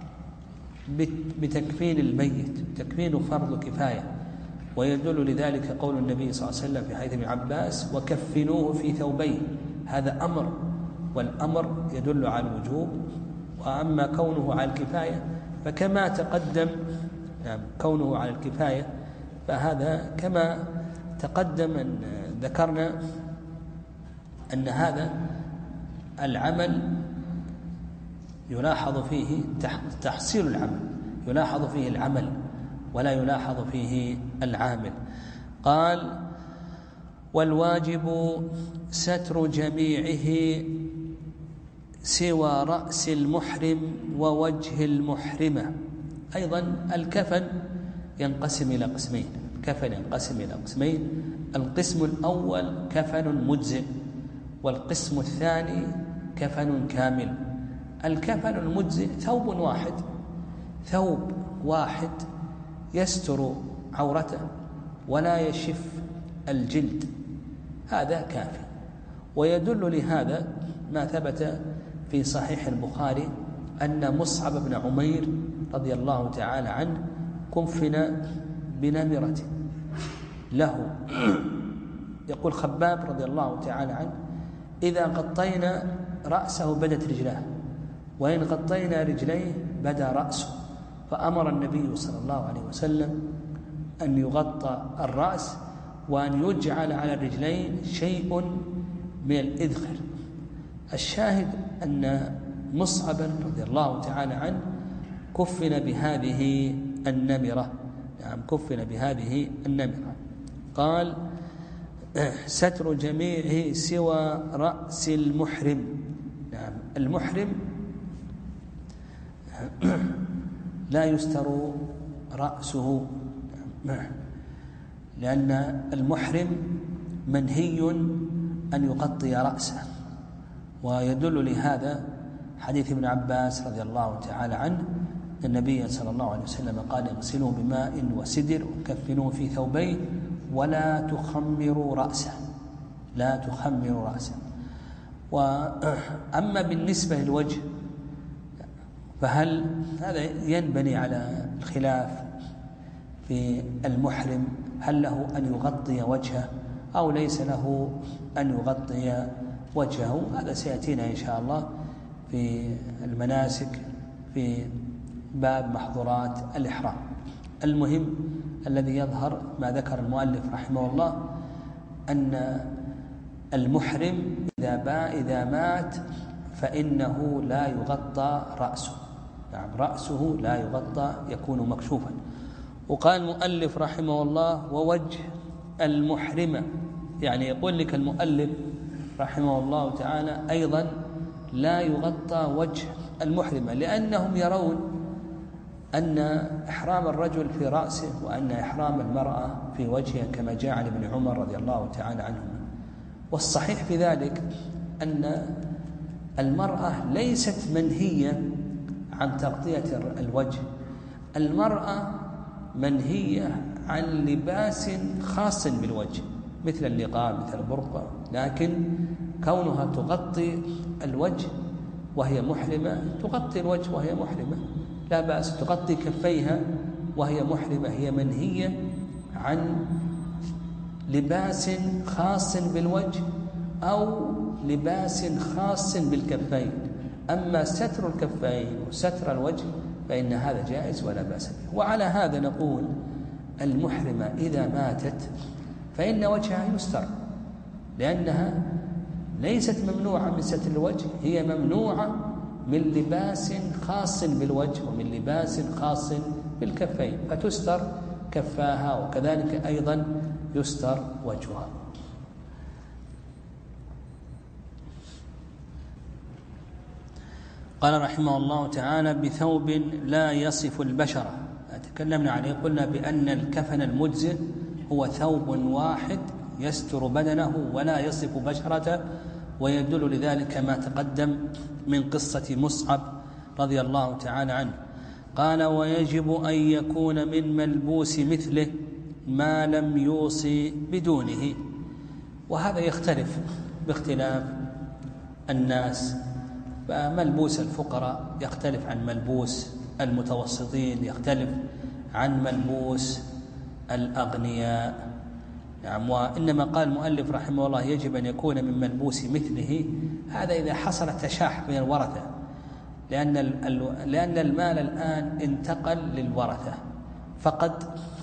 بتكفين الميت. تكفينه فرض كفاية، ويدل لذلك قول النبي صلى الله عليه وسلم في حديث ابن عباس: وكفنوه في ثوبيه. هذا أمر، والأمر يدل على الوجوب. وأما كونه على الكفاية فكما تقدم، يعني كونه على الكفاية فهذا كما تقدم أن ذكرنا أن هذا العمل يلاحظ فيه تحصيل العمل، يلاحظ فيه العمل ولا يلاحظ فيه العامل. قال: والواجب ستر جميعه سوى رأس المحرم ووجه المحرمة. أيضا الكفن ينقسم إلى قسمين: كفن ينقسم إلى قسمين: القسم الأول كفن مجزئ، والقسم الثاني كفن كامل. الكفن المجزئ ثوب واحد، ثوب واحد يستر عورته ولا يشف الجلد، هذا كافي. ويدل لهذا ما ثبت في صحيح البخاري أن مصعب بن عمير رضي الله تعالى عنه كفن بنمرة له. يقول خباب رضي الله تعالى عنه: إذا غطينا رأسه بدت رجلاه، وإن غطينا رجليه بدا رأسه. فأمر النبي صلى الله عليه وسلم أن يغطى الرأس وأن يجعل على الرجلين شيء من الإذخر. الشاهد أن مصعبا رضي الله تعالى عنه كفن بهذه النمرة، نعم كفن بهذه النمرة. قال: ستر جميعه سوى رأس المحرم. نعم المحرم لا يستر رأسه، لأن المحرم منهي أن يغطي رأسه. ويدل لهذا حديث ابن عباس رضي الله تعالى عنه: النبي صلى الله عليه وسلم قال: اغسلوه بماء وسدر وكفنوه في ثوبين ولا تخمروا رأسه، لا تخمروا رأسه. وأما بالنسبة للوجه فهل هذا ينبني على الخلاف في المحرم، هل له أن يغطي وجهه أو ليس له أن يغطي وجهه؟ هذا سيأتينا إن شاء الله في المناسك في باب محظورات الإحرام. المهم الذي يظهر ما ذكر المؤلف رحمه الله أن المحرم إذا إذا مات فإنه لا يغطى رأسه، نعم رأسه لا يغطى، يكون مكشوفا. وقال المؤلف رحمه الله: ووجه المحرمة، يعني يقول لك المؤلف رحمه الله تعالى أيضا لا يغطى وجه المحرمة، لأنهم يرون أن إحرام الرجل في رأسه وأن إحرام المرأة في وجهها، كما جاء عن ابن عمر رضي الله تعالى عنهما. والصحيح في ذلك أن المرأة ليست منهية عن تغطية الوجه، المرأة منهية عن لباس خاص بالوجه مثل النقاب مثل البرقع، لكن كونها تغطي الوجه وهي محرمة، تغطي الوجه وهي محرمة لا بأس، تغطي كفيها وهي محرمة، هي منهية عن لباس خاص بالوجه أو لباس خاص بالكفين. أما ستر الكفين وستر الوجه فإن هذا جائز ولا بأس به. وعلى هذا نقول المحرمة إذا ماتت فإن وجهها يستر، لأنها ليست ممنوعة من ستر الوجه، هي ممنوعة من لباس خاص بالوجه ومن لباس خاص بالكفين، فتستر كفاها وكذلك أيضا يستر وجهها. قال رحمه الله تعالى: بثوب لا يصف البشرة. تكلمنا عليه، قلنا بأن الكفن المجزئ هو ثوب واحد يستر بدنه ولا يصف بشرته، ويدل لذلك ما تقدم من قصة مصعب رضي الله تعالى عنه. قال: ويجب أن يكون من ملبوس مثله ما لم يوصي بدونه. وهذا يختلف باختلاف الناس، فملبوس الفقراء يختلف عن ملبوس المتوسطين، يختلف عن ملبوس الأغنياء. نعم. وإنما قال المؤلف رحمه الله يجب أن يكون من ملبوس مثله، هذا إذا حصل التشاح بين الورثة، لأن لأن المال الآن انتقل للورثة، فقد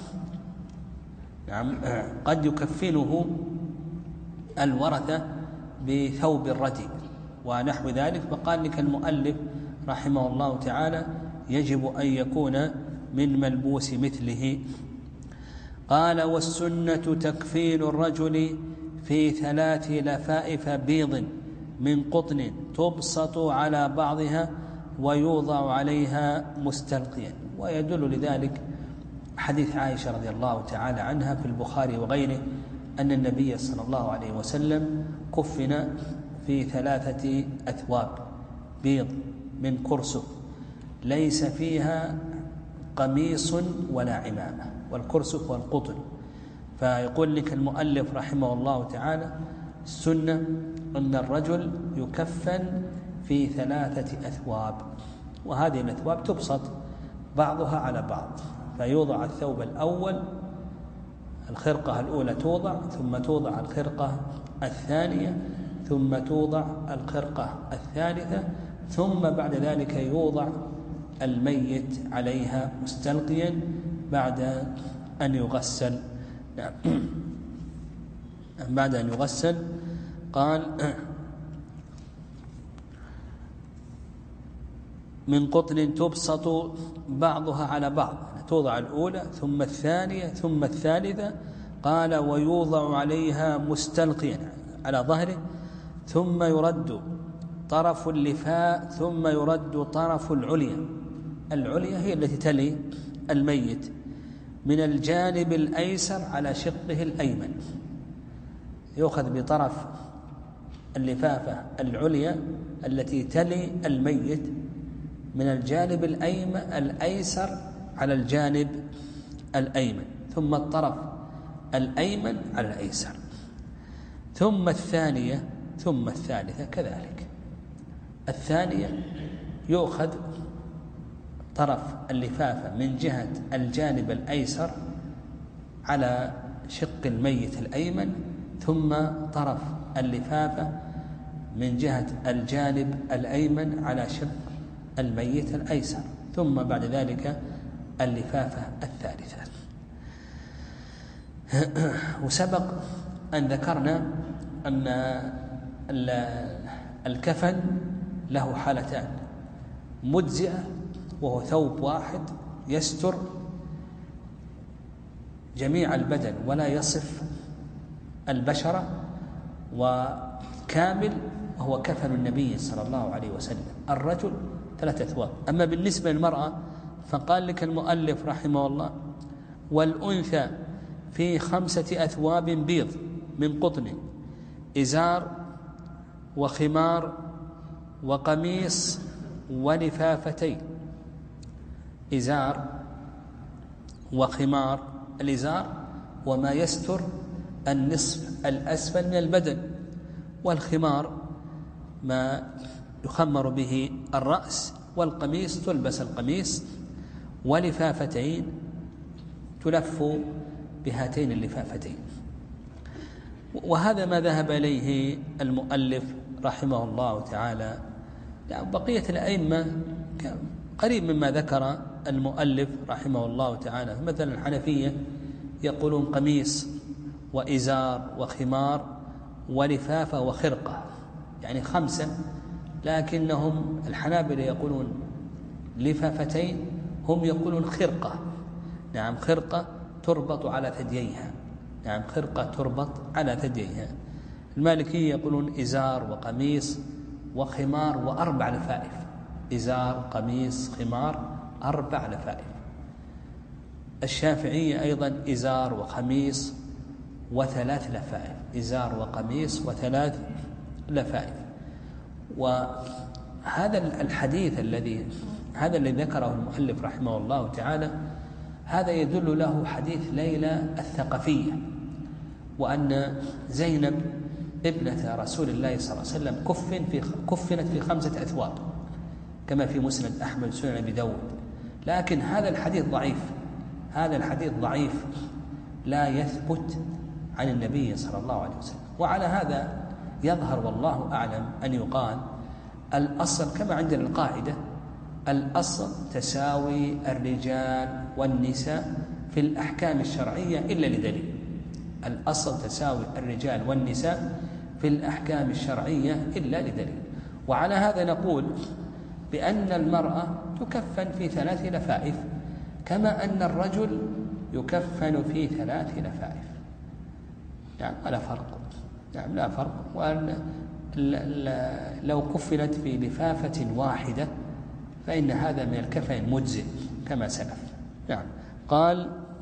نعم قد يكفنه الورثة بثوب الردي ونحو ذلك. فقال لك المؤلف رحمه الله تعالى يجب أن يكون من ملبوس مثله. قال: والسنة تكفين الرجل في ثلاث لفائف بيض من قطن تبسط على بعضها ويوضع عليها مستلقيا. ويدل لذلك حديث عائشة رضي الله تعالى عنها في البخاري وغيره أن النبي صلى الله عليه وسلم كفن في ثلاثة أثواب بيض من كرسف ليس فيها قميص ولا عمامة، والكرسف والقطن. فيقول لك المؤلف رحمه الله تعالى: السنة أن الرجل يكفن في ثلاثة أثواب، وهذه الأثواب تبسط بعضها على بعض، فيوضع الثوب الأول، الخرقة الأولى توضع، ثم توضع الخرقة الثانية، ثم توضع الخرقة الثالثة، ثم بعد ذلك يوضع الميت عليها مستلقيا بعد أن يغسل. بعد أن يغسل قال: من قطن تبسط بعضها على بعض، توضع الأولى ثم الثانية ثم الثالثة. قال: ويوضع عليها مستلقيا على ظهره، ثم يرد طرف اللفاء ثم يرد طرف العليا. العليا هي التي تلي الميت من الجانب الأيسر على شقه الأيمن، يؤخذ بطرف اللفافة العليا التي تلي الميت من الجانب الأيمن الأيسر على الجانب الأيمن، ثم الطرف الأيمن على الأيسر، ثم الثانية ثم الثالثة كذلك. الثانية يؤخذ طرف اللفافة من جهة الجانب الأيسر على شق الميت الأيمن، ثم طرف اللفافة من جهة الجانب الأيمن على شق الميت الأيسر، ثم بعد ذلك اللفافة الثالثة. وسبق أن ذكرنا أن الكفن له حالتان: مجزئة وهو ثوب واحد يستر جميع البدن ولا يصف البشرة، وكامل وهو كفن النبي صلى الله عليه وسلم. الرجل ثلاثة أثواب. أما بالنسبة للمرأة فقال لك المؤلف رحمه الله: والأنثى في خمسة أثواب بيض من قطن، إزار وخمار وقميص ولفافتين. إزار وخمار، الإزار وما يستر النصف الأسفل من البدن، والخمار ما يخمر به الرأس، والقميص تلبس القميص، ولفافتين تلف بهاتين اللفافتين. وهذا ما ذهب إليه المؤلف رحمه الله تعالى. يعني بقية الأئمة قريب مما ذكر المؤلف رحمه الله تعالى. مثلا الحنفية يقولون قميص وإزار وخمار ولفافة وخرقة، يعني خمسة، لكنهم الحنابلة يقولون لفافتين، هم يقولون خرقة. نعم، خرقة تربط على ثدييها. نعم، خرقة تربط على ثدييها. المالكية يقولون إزار وقميص وخمار وأربع لفائف. إزار قميص خمار أربع لفائف. الشافعية أيضا إزار وقميص وثلاث لفائف. إزار وقميص وثلاث لفائف. وهذا الحديث الذي هذا الذي ذكره المؤلف رحمه الله تعالى، هذا يدل له حديث ليلى الثقفية، وأن زينب ابنة رسول الله صلى الله عليه وسلم كفن في كفنت في خمسة أثواب كما في مسند أحمد سنن أبي داود. لكن هذا الحديث ضعيف، هذا الحديث ضعيف لا يثبت عن النبي صلى الله عليه وسلم. وعلى هذا يظهر والله أعلم أن يقال الأصل كما عندنا القاعدة: الأصل تساوي الرجال والنساء في الأحكام الشرعية إلا لدليل. الأصل تساوي الرجال والنساء في الأحكام الشرعية إلا لدليل. وعلى هذا نقول بأن المرأة تكفن في ثلاث لفائف كما أن الرجل يكفن في ثلاث لفائف. يعني لا فرق، يعني لا فرق. وأن لو كفنت في لفافة واحدة فإن هذا من الكفن مجزئ كما سلف. يعني قال: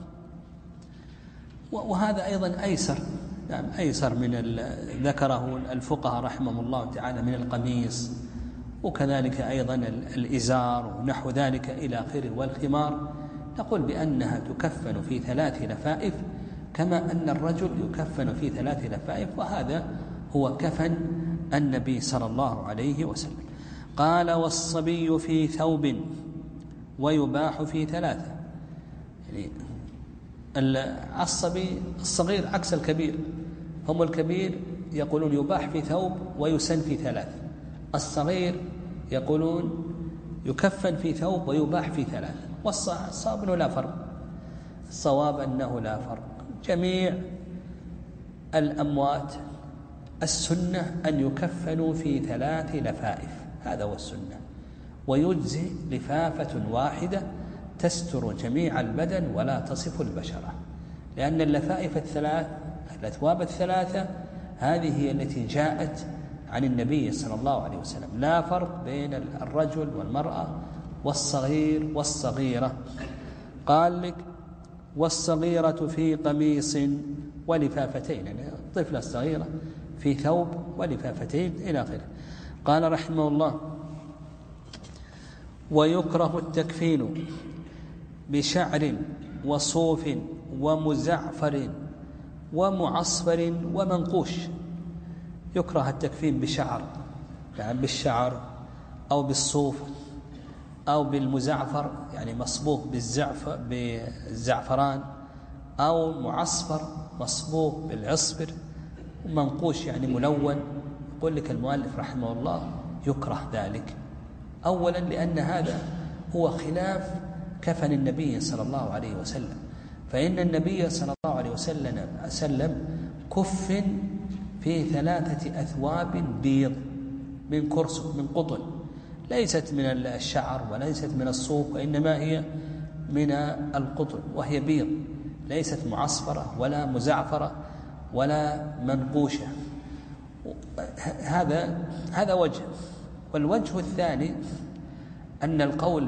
وهذا أيضا أيسر، يعني أيسر من ذكره الفقهاء رحمه الله تعالى من القميص، وكذلك أيضا الإزار ونحو ذلك إلى آخره. والخمار نقول بأنها تكفن في ثلاث لفائف كما أن الرجل يكفن في ثلاث لفائف، وهذا هو كفن النبي صلى الله عليه وسلم. قال: والصبي في ثوب ويباح في ثلاثة. يعني الصبي الصغير عكس الكبير، هم الكبير يقولون يباح في ثوب ويسن في ثلاث، الصغير يقولون يكفن في ثوب ويباح في ثلاث. والصواب أنه لا فرق، الصواب أنه لا فرق. جميع الأموات السنة أن يكفنوا في ثلاث لفائف، هذا هو السنة، ويجزي لفافة واحدة تستر جميع البدن ولا تصف البشرة، لأن اللفائف الثلاث الأثواب الثلاثة هذه هي التي جاءت عن النبي صلى الله عليه وسلم، لا فرق بين الرجل والمرأة والصغير والصغيرة. قال لك: والصغيرة في قميص ولفافتين، يعني الطفلة الصغيرة في ثوب ولفافتين إلى آخره. قال رحمه الله: ويكره التكفين بشعر وصوف ومزعفر ومعصفر ومنقوش. يكره التكفين بشعر، يعني بالشعر أو بالصوف أو بالمزعفر، يعني مصبوغ بالزعف بالزعفران، أو معصفر مصبوغ بالعصفر، ومنقوش يعني ملون. يقول لك المؤلف رحمه الله يكره ذلك، أولا لأن هذا هو خلاف كفن النبي صلى الله عليه وسلم، فإن النبي صلى الله عليه وسلم كفن في ثلاثة أثواب بيض من كرسف من قطن، ليست من الشعر وليست من الصوف، وإنما هي من القطن، وهي بيض ليست معصفرة ولا مزعفرة ولا منقوشة. هذا هذا وجه. والوجه الثاني أن القول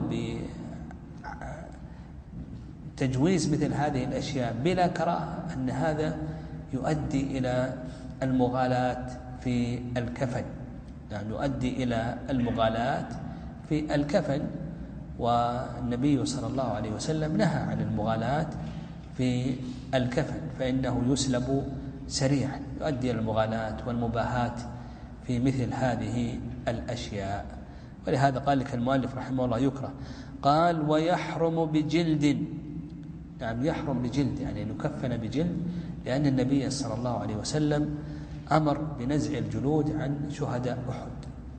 بتجويز مثل هذه الأشياء بلا كراهة أن هذا يؤدي إلى المغالاة في الكفن، يعني يؤدي إلى المغالاة في الكفن، والنبي صلى الله عليه وسلم نهى عن المغالاة في الكفن، فإنه يسلب سريعا، يؤدي إلى المغالاة والمباهاة في مثل هذه الأشياء. ولهذا قال لك المؤلف رحمه الله يكره. قال: ويحرم بجلد، يعني يحرم بجلد، يعني نكفن بجلد، لأن النبي صلى الله عليه وسلم أمر بنزع الجلود عن شهداء أحد.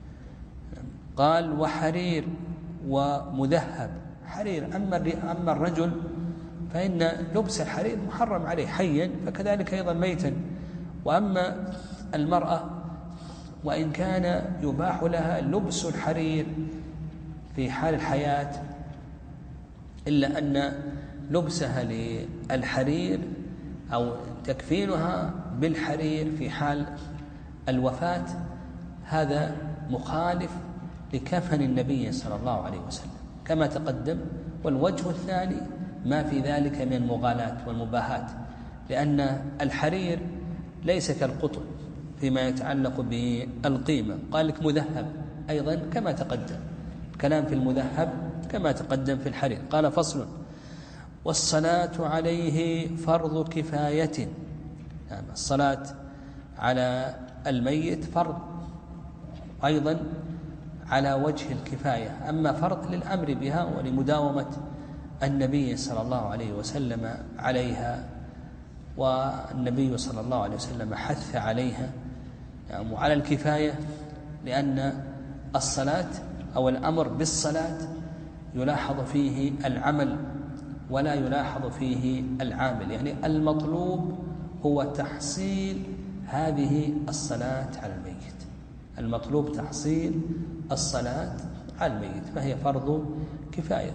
قال: وحرير ومذهب. حرير، أما الرجل فإن لبس الحرير محرم عليه حيا، فكذلك أيضا ميتا. وأما المرأة وإن كان يباح لها لبس الحرير في حال الحياة، إلا أن لبسها للحرير أو تكفينها بالحرير في حال الوفاة هذا مخالف لكفن النبي صلى الله عليه وسلم كما تقدم. والوجه الثاني ما في ذلك من المغالاة والمباهاة، لأن الحرير ليس كالقطن فيما يتعلق بالقيمة. قال لك مذهب أيضا كما تقدم، كلام في المذهب كما تقدم في الحرير. قال: فصل: والصلاة عليه فرض كفاية، يعني الصلاة على الميت فرض أيضا على وجه الكفاية، أما فرض للأمر بها ولمداومة النبي صلى الله عليه وسلم عليها، والنبي صلى الله عليه وسلم حث عليها، يعني على الكفاية، لأن الصلاة أو الأمر بالصلاة يلاحظ فيه العمل ولا يلاحظ فيه العامل، يعني المطلوب هو تحصيل هذه الصلاة على الميت، المطلوب تحصيل الصلاة على الميت، فهي فرض كفاية.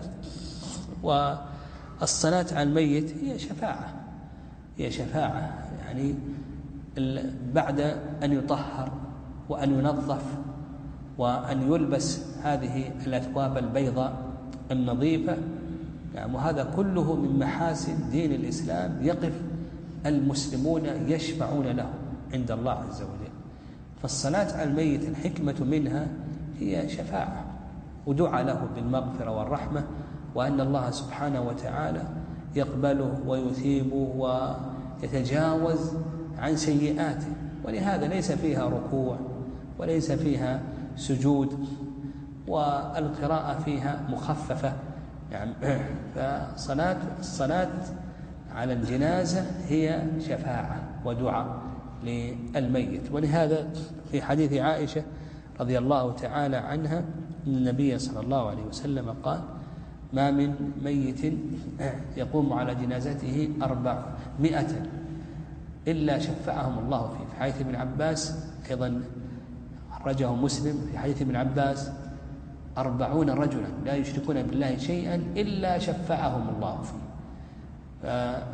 والصلاة على الميت هي شفاعة، هي شفاعة يعني بعد أن يطهر وأن ينظف وأن يلبس هذه الأثواب البيضاء النظيفة، يعني وهذا كله من محاسن دين الإسلام يقف المسلمون يشفعون له عند الله عز وجل. فالصلاة على الميت الحكمة منها هي شفاعة ودعاء له بالمغفرة والرحمة، وأن الله سبحانه وتعالى يقبله ويثيبه ويتجاوز عن سيئاته. ولهذا ليس فيها ركوع وليس فيها سجود، والقراءة فيها مخففة يعني. فصلاة الصلاة على الجنازة هي شفاعة ودعاء للميت. ولهذا في حديث عائشة رضي الله تعالى عنها أن النبي صلى الله عليه وسلم قال: ما من ميت يقوم على جنازته أربعمائة إلا شفعهم الله فيه. في حديث ابن عباس أيضا خرجه مسلم في حديث ابن عباس: أربعون رجلا لا يشركون بالله شيئا إلا شفعهم الله فيه. ف...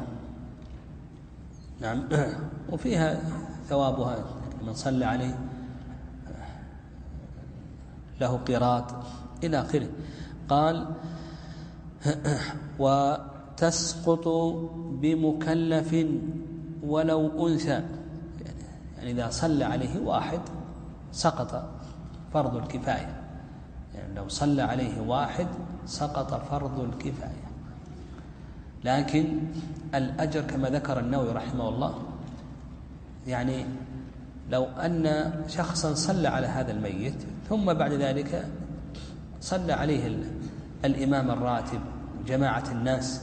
نعم. وفيها ثوابها من صلى عليه له قيراط إلى آخره. قال: وتسقط بمكلف ولو أنثى، يعني إذا صلى عليه واحد سقط فرض الكفاية، يعني لو صلى عليه واحد سقط فرض الكفاية. لكن الأجر كما ذكر النووي رحمه الله، يعني لو أن شخصا صلى على هذا الميت ثم بعد ذلك صلى عليه الإمام الراتب جماعة الناس،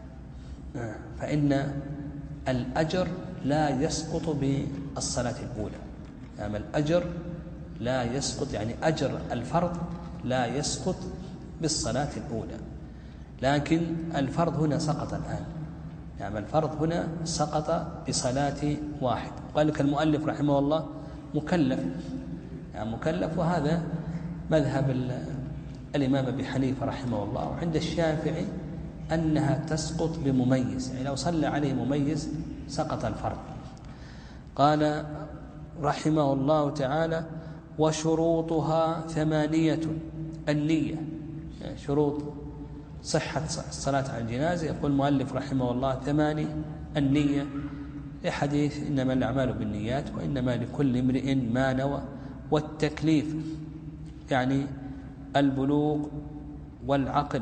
فإن الأجر لا يسقط بالصلاة الأولى. يعني الأجر لا يسقط، يعني أجر الفرض لا يسقط بالصلاة الأولى، لكن الفرض هنا سقط الآن. يعني الفرض هنا سقط بصلاة واحد. قال لك المؤلف رحمه الله مكلف، يعني مكلف، وهذا مذهب الإمام أبي حنيفة رحمه الله. وعند الشافعي أنها تسقط بمميز، يعني لو صلى عليه مميز سقط الفرض. قال رحمه الله تعالى: وشروطها ثمانية. النية، يعني شروط صحة الصلاة على الجنازة، يقول المؤلف رحمه الله ثماني: النية، لحديث إنما الأعمال بالنيات وإنما لكل امرئ ما نوى. والتكليف، يعني البلوغ والعقل.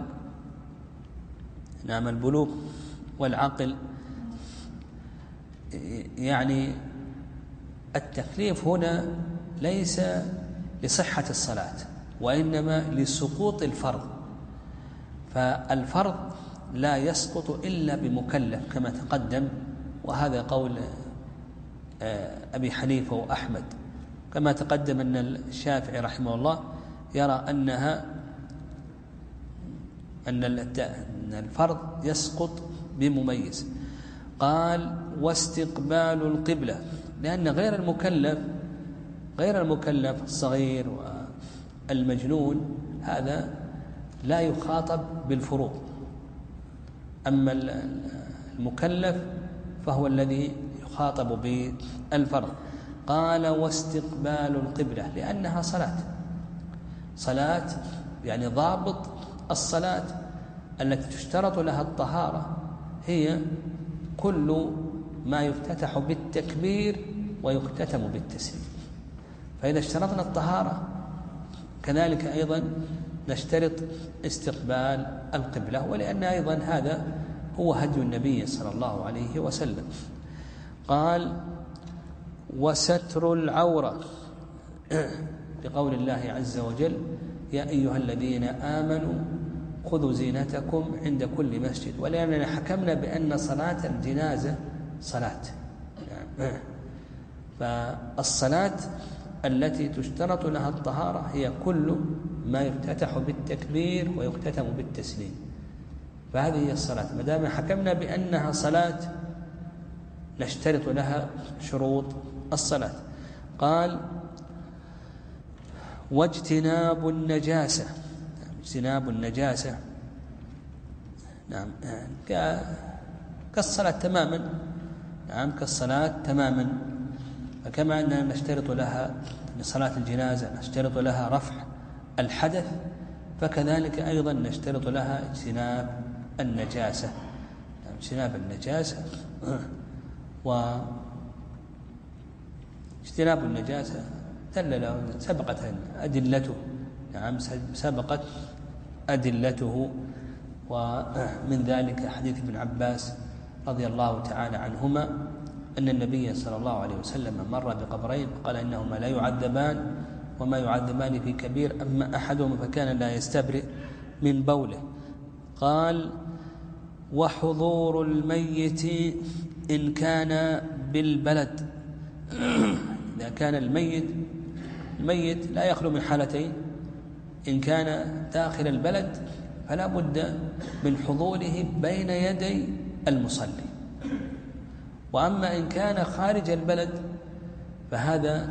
نعم، البلوغ والعقل، يعني التكليف هنا ليس لصحة الصلاة وإنما لسقوط الفرض. فالفرض لا يسقط إلا بمكلف كما تقدم، وهذا قول أبي حنيفة وأحمد. كما تقدم أن الشافعي رحمه الله يرى أنها أن الفرض يسقط بمميز. قال: واستقبال القبلة، لأن غير المكلف غير المكلف الصغير والمجنون هذا لا يخاطب بالفروض، أما المكلف فهو الذي يخاطب بالفرض. قال: واستقبال القبلة، لأنها صلاة صلاة يعني ضابط الصلاة التي تشترط لها الطهارة هي كل ما يفتتح بالتكبير ويختتم بالتسليم. فإذا اشترطنا الطهارة كذلك أيضا نشترط استقبال القبلة، ولأن أيضا هذا هو هدي النبي صلى الله عليه وسلم. قال: وستر العورة، لقول الله عز وجل: يا أيها الذين آمنوا خذوا زينتكم عند كل مسجد. ولأننا حكمنا بأن صلاة الجنازة صلاة، فالصلاة التي تشترط لها الطهارة هي كل ما يفتتح بالتكبير ويختتم بالتسليم، فهذه هي الصلاة. ما دام حكمنا بأنها صلاة نشترط لها شروط الصلاة. قال: واجتناب النجاسة، اجتناب النجاسة نعم كالصلاة تماما، نعم كالصلاة تماما. فكما أننا نشترط لها لصلاة الجنازة نشترط لها رفع الحدث، فكذلك أيضا نشترط لها اجتناب النجاسة. اجتناب النجاسة واجتناب النجاسة دل سبقت أدلته، نعم سبقت أدلته. ومن ذلك حديث ابن عباس رضي الله تعالى عنهما أن النبي صلى الله عليه وسلم مر بقبرين قال إنهما لا يعذبان وما يعذبان في كبير، أما أحدهما فكان لا يستبرئ من بوله. قال: وحضور الميت إن كان بالبلد. إذا كان الميت الميت لا يخلو من حالتين: إن كان داخل البلد فلا بد من حضوره بين يدي المصلي، وأما إن كان خارج البلد فهذا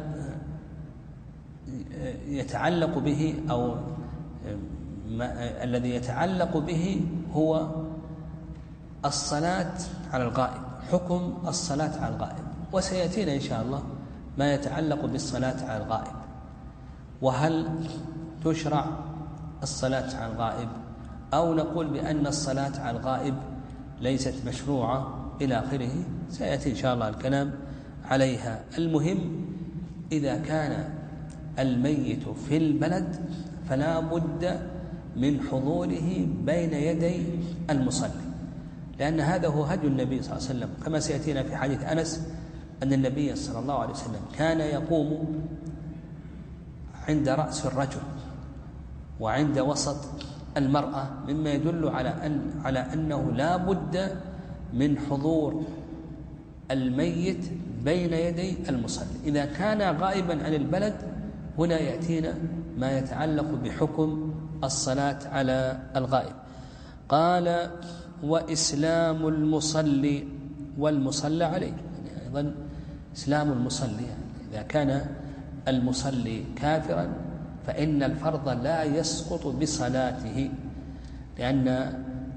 يتعلق به أو ما الذي يتعلق به هو الصلاة على الغائب، حكم الصلاة على الغائب، وسيأتينا إن شاء الله ما يتعلق بالصلاة على الغائب، وهل تشرع الصلاة على الغائب أو نقول بأن الصلاة على الغائب ليست مشروعة إلى آخره، سيأتي إن شاء الله الكلام عليها. المهم إذا كان الميت في البلد فلا بد من حضوره بين يدي المصلي، لأن هذا هو هدي النبي صلى الله عليه وسلم، كما سيأتينا في حديث أنس أن النبي صلى الله عليه وسلم كان يقوم عند رأس الرجل وعند وسط المرأة، مما يدل على أن على أنه لا بد من حضور الميت بين يدي المصلي. إذا كان غائبا عن البلد هنا يأتينا ما يتعلق بحكم الصلاة على الغائب. قال: وإسلام المصلي والمصلى عليه. يعني أيضا إسلام المصلي، يعني إذا كان المصلي كافرا فإن الفرض لا يسقط بصلاته، لأن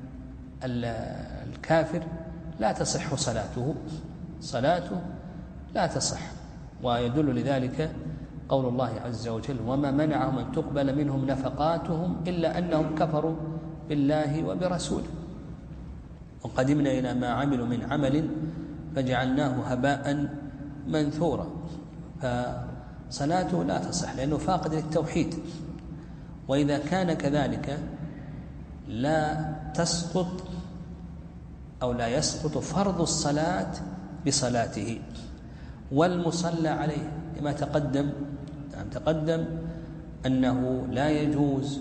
الكافر لا تصح صلاته صلاته لا تصح. ويدل لذلك قول الله عز وجل: وما منعهم أن تقبل منهم نفقاتهم إلا أنهم كفروا بالله وبرسوله وقدمنا إلى ما عملوا من عمل فجعلناه هباء منثورا. فصلاته لا تصح لأنه فاقد للتوحيد، وإذا كان كذلك لا تسقط أو لا يسقط فرض الصلاة بصلاته. والمصلى عليه لما تقدم يعني تقدم أنه لا يجوز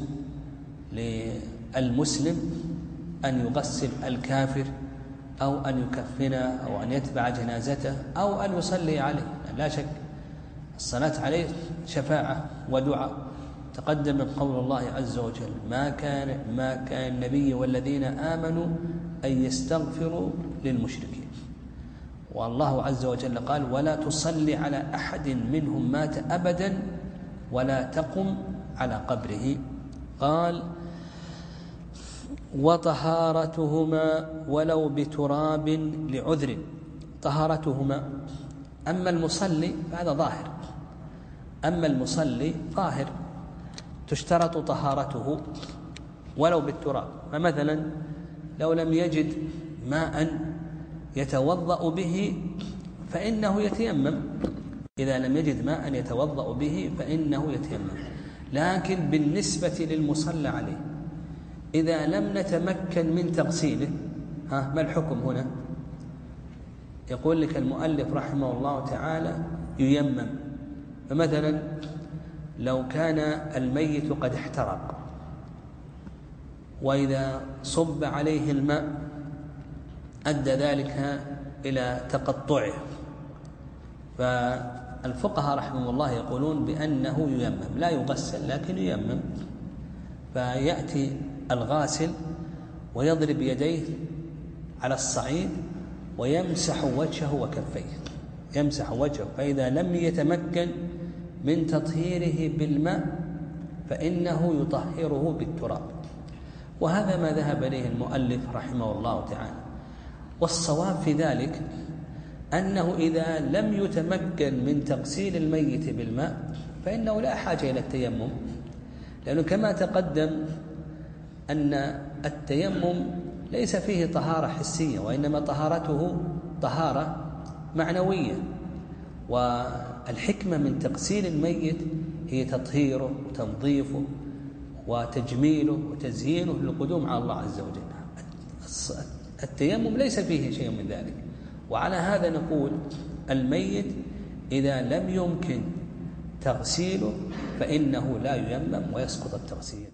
للمسلم أن يغسل الكافر أو أن يكفنه أو أن يتبع جنازته أو أن يصلي عليه، لا شك الصلاة عليه شفاعة ودعاء. تقدم من قول الله عز وجل: ما كان ما كان النبي والذين آمنوا أن يستغفروا للمشركين. والله عز وجل قال: ولا تصلي على أحد منهم مات أبدا ولا تقم على قبره. قال: وطهارتهما ولو بتراب لعذر. طهارتهما، أما المصلي فهذا ظاهر، أما المصلي ظاهر تشترط طهارته ولو بالتراب. فمثلا لو لم يجد ماء يتوضأ به فإنه يتيمم، إذا لم يجد ماء يتوضأ به فإنه يتيمم. لكن بالنسبة للمصلى عليه إذا لم نتمكن من تغسيله، ها ما الحكم هنا؟ يقول لك المؤلف رحمه الله تعالى: ييمم. فمثلا لو كان الميت قد احترق وإذا صب عليه الماء أدى ذلك إلى تقطعه، فالفقهاء رحمه الله يقولون بأنه ييمم، لا يغسل لكن ييمم. فيأتي الغاسل ويضرب يديه على الصعيد ويمسح وجهه وكفيه، يمسح وجهه، فإذا لم يتمكن من تطهيره بالماء فإنه يطهره بالتراب. وهذا ما ذهب إليه المؤلف رحمه الله تعالى. والصواب في ذلك أنه إذا لم يتمكن من تغسيل الميت بالماء فإنه لا حاجة إلى التيمم، لأنه كما تقدم أن التيمم ليس فيه طهارة حسية، وإنما طهارته طهارة معنوية، والحكمة من تغسيل الميت هي تطهيره وتنظيفه وتجميله وتزيينه للقدوم على الله عز وجل. التيمم ليس فيه شيء من ذلك. وعلى هذا نقول الميت إذا لم يمكن تغسيله فإنه لا ييمم ويسقط التغسيل.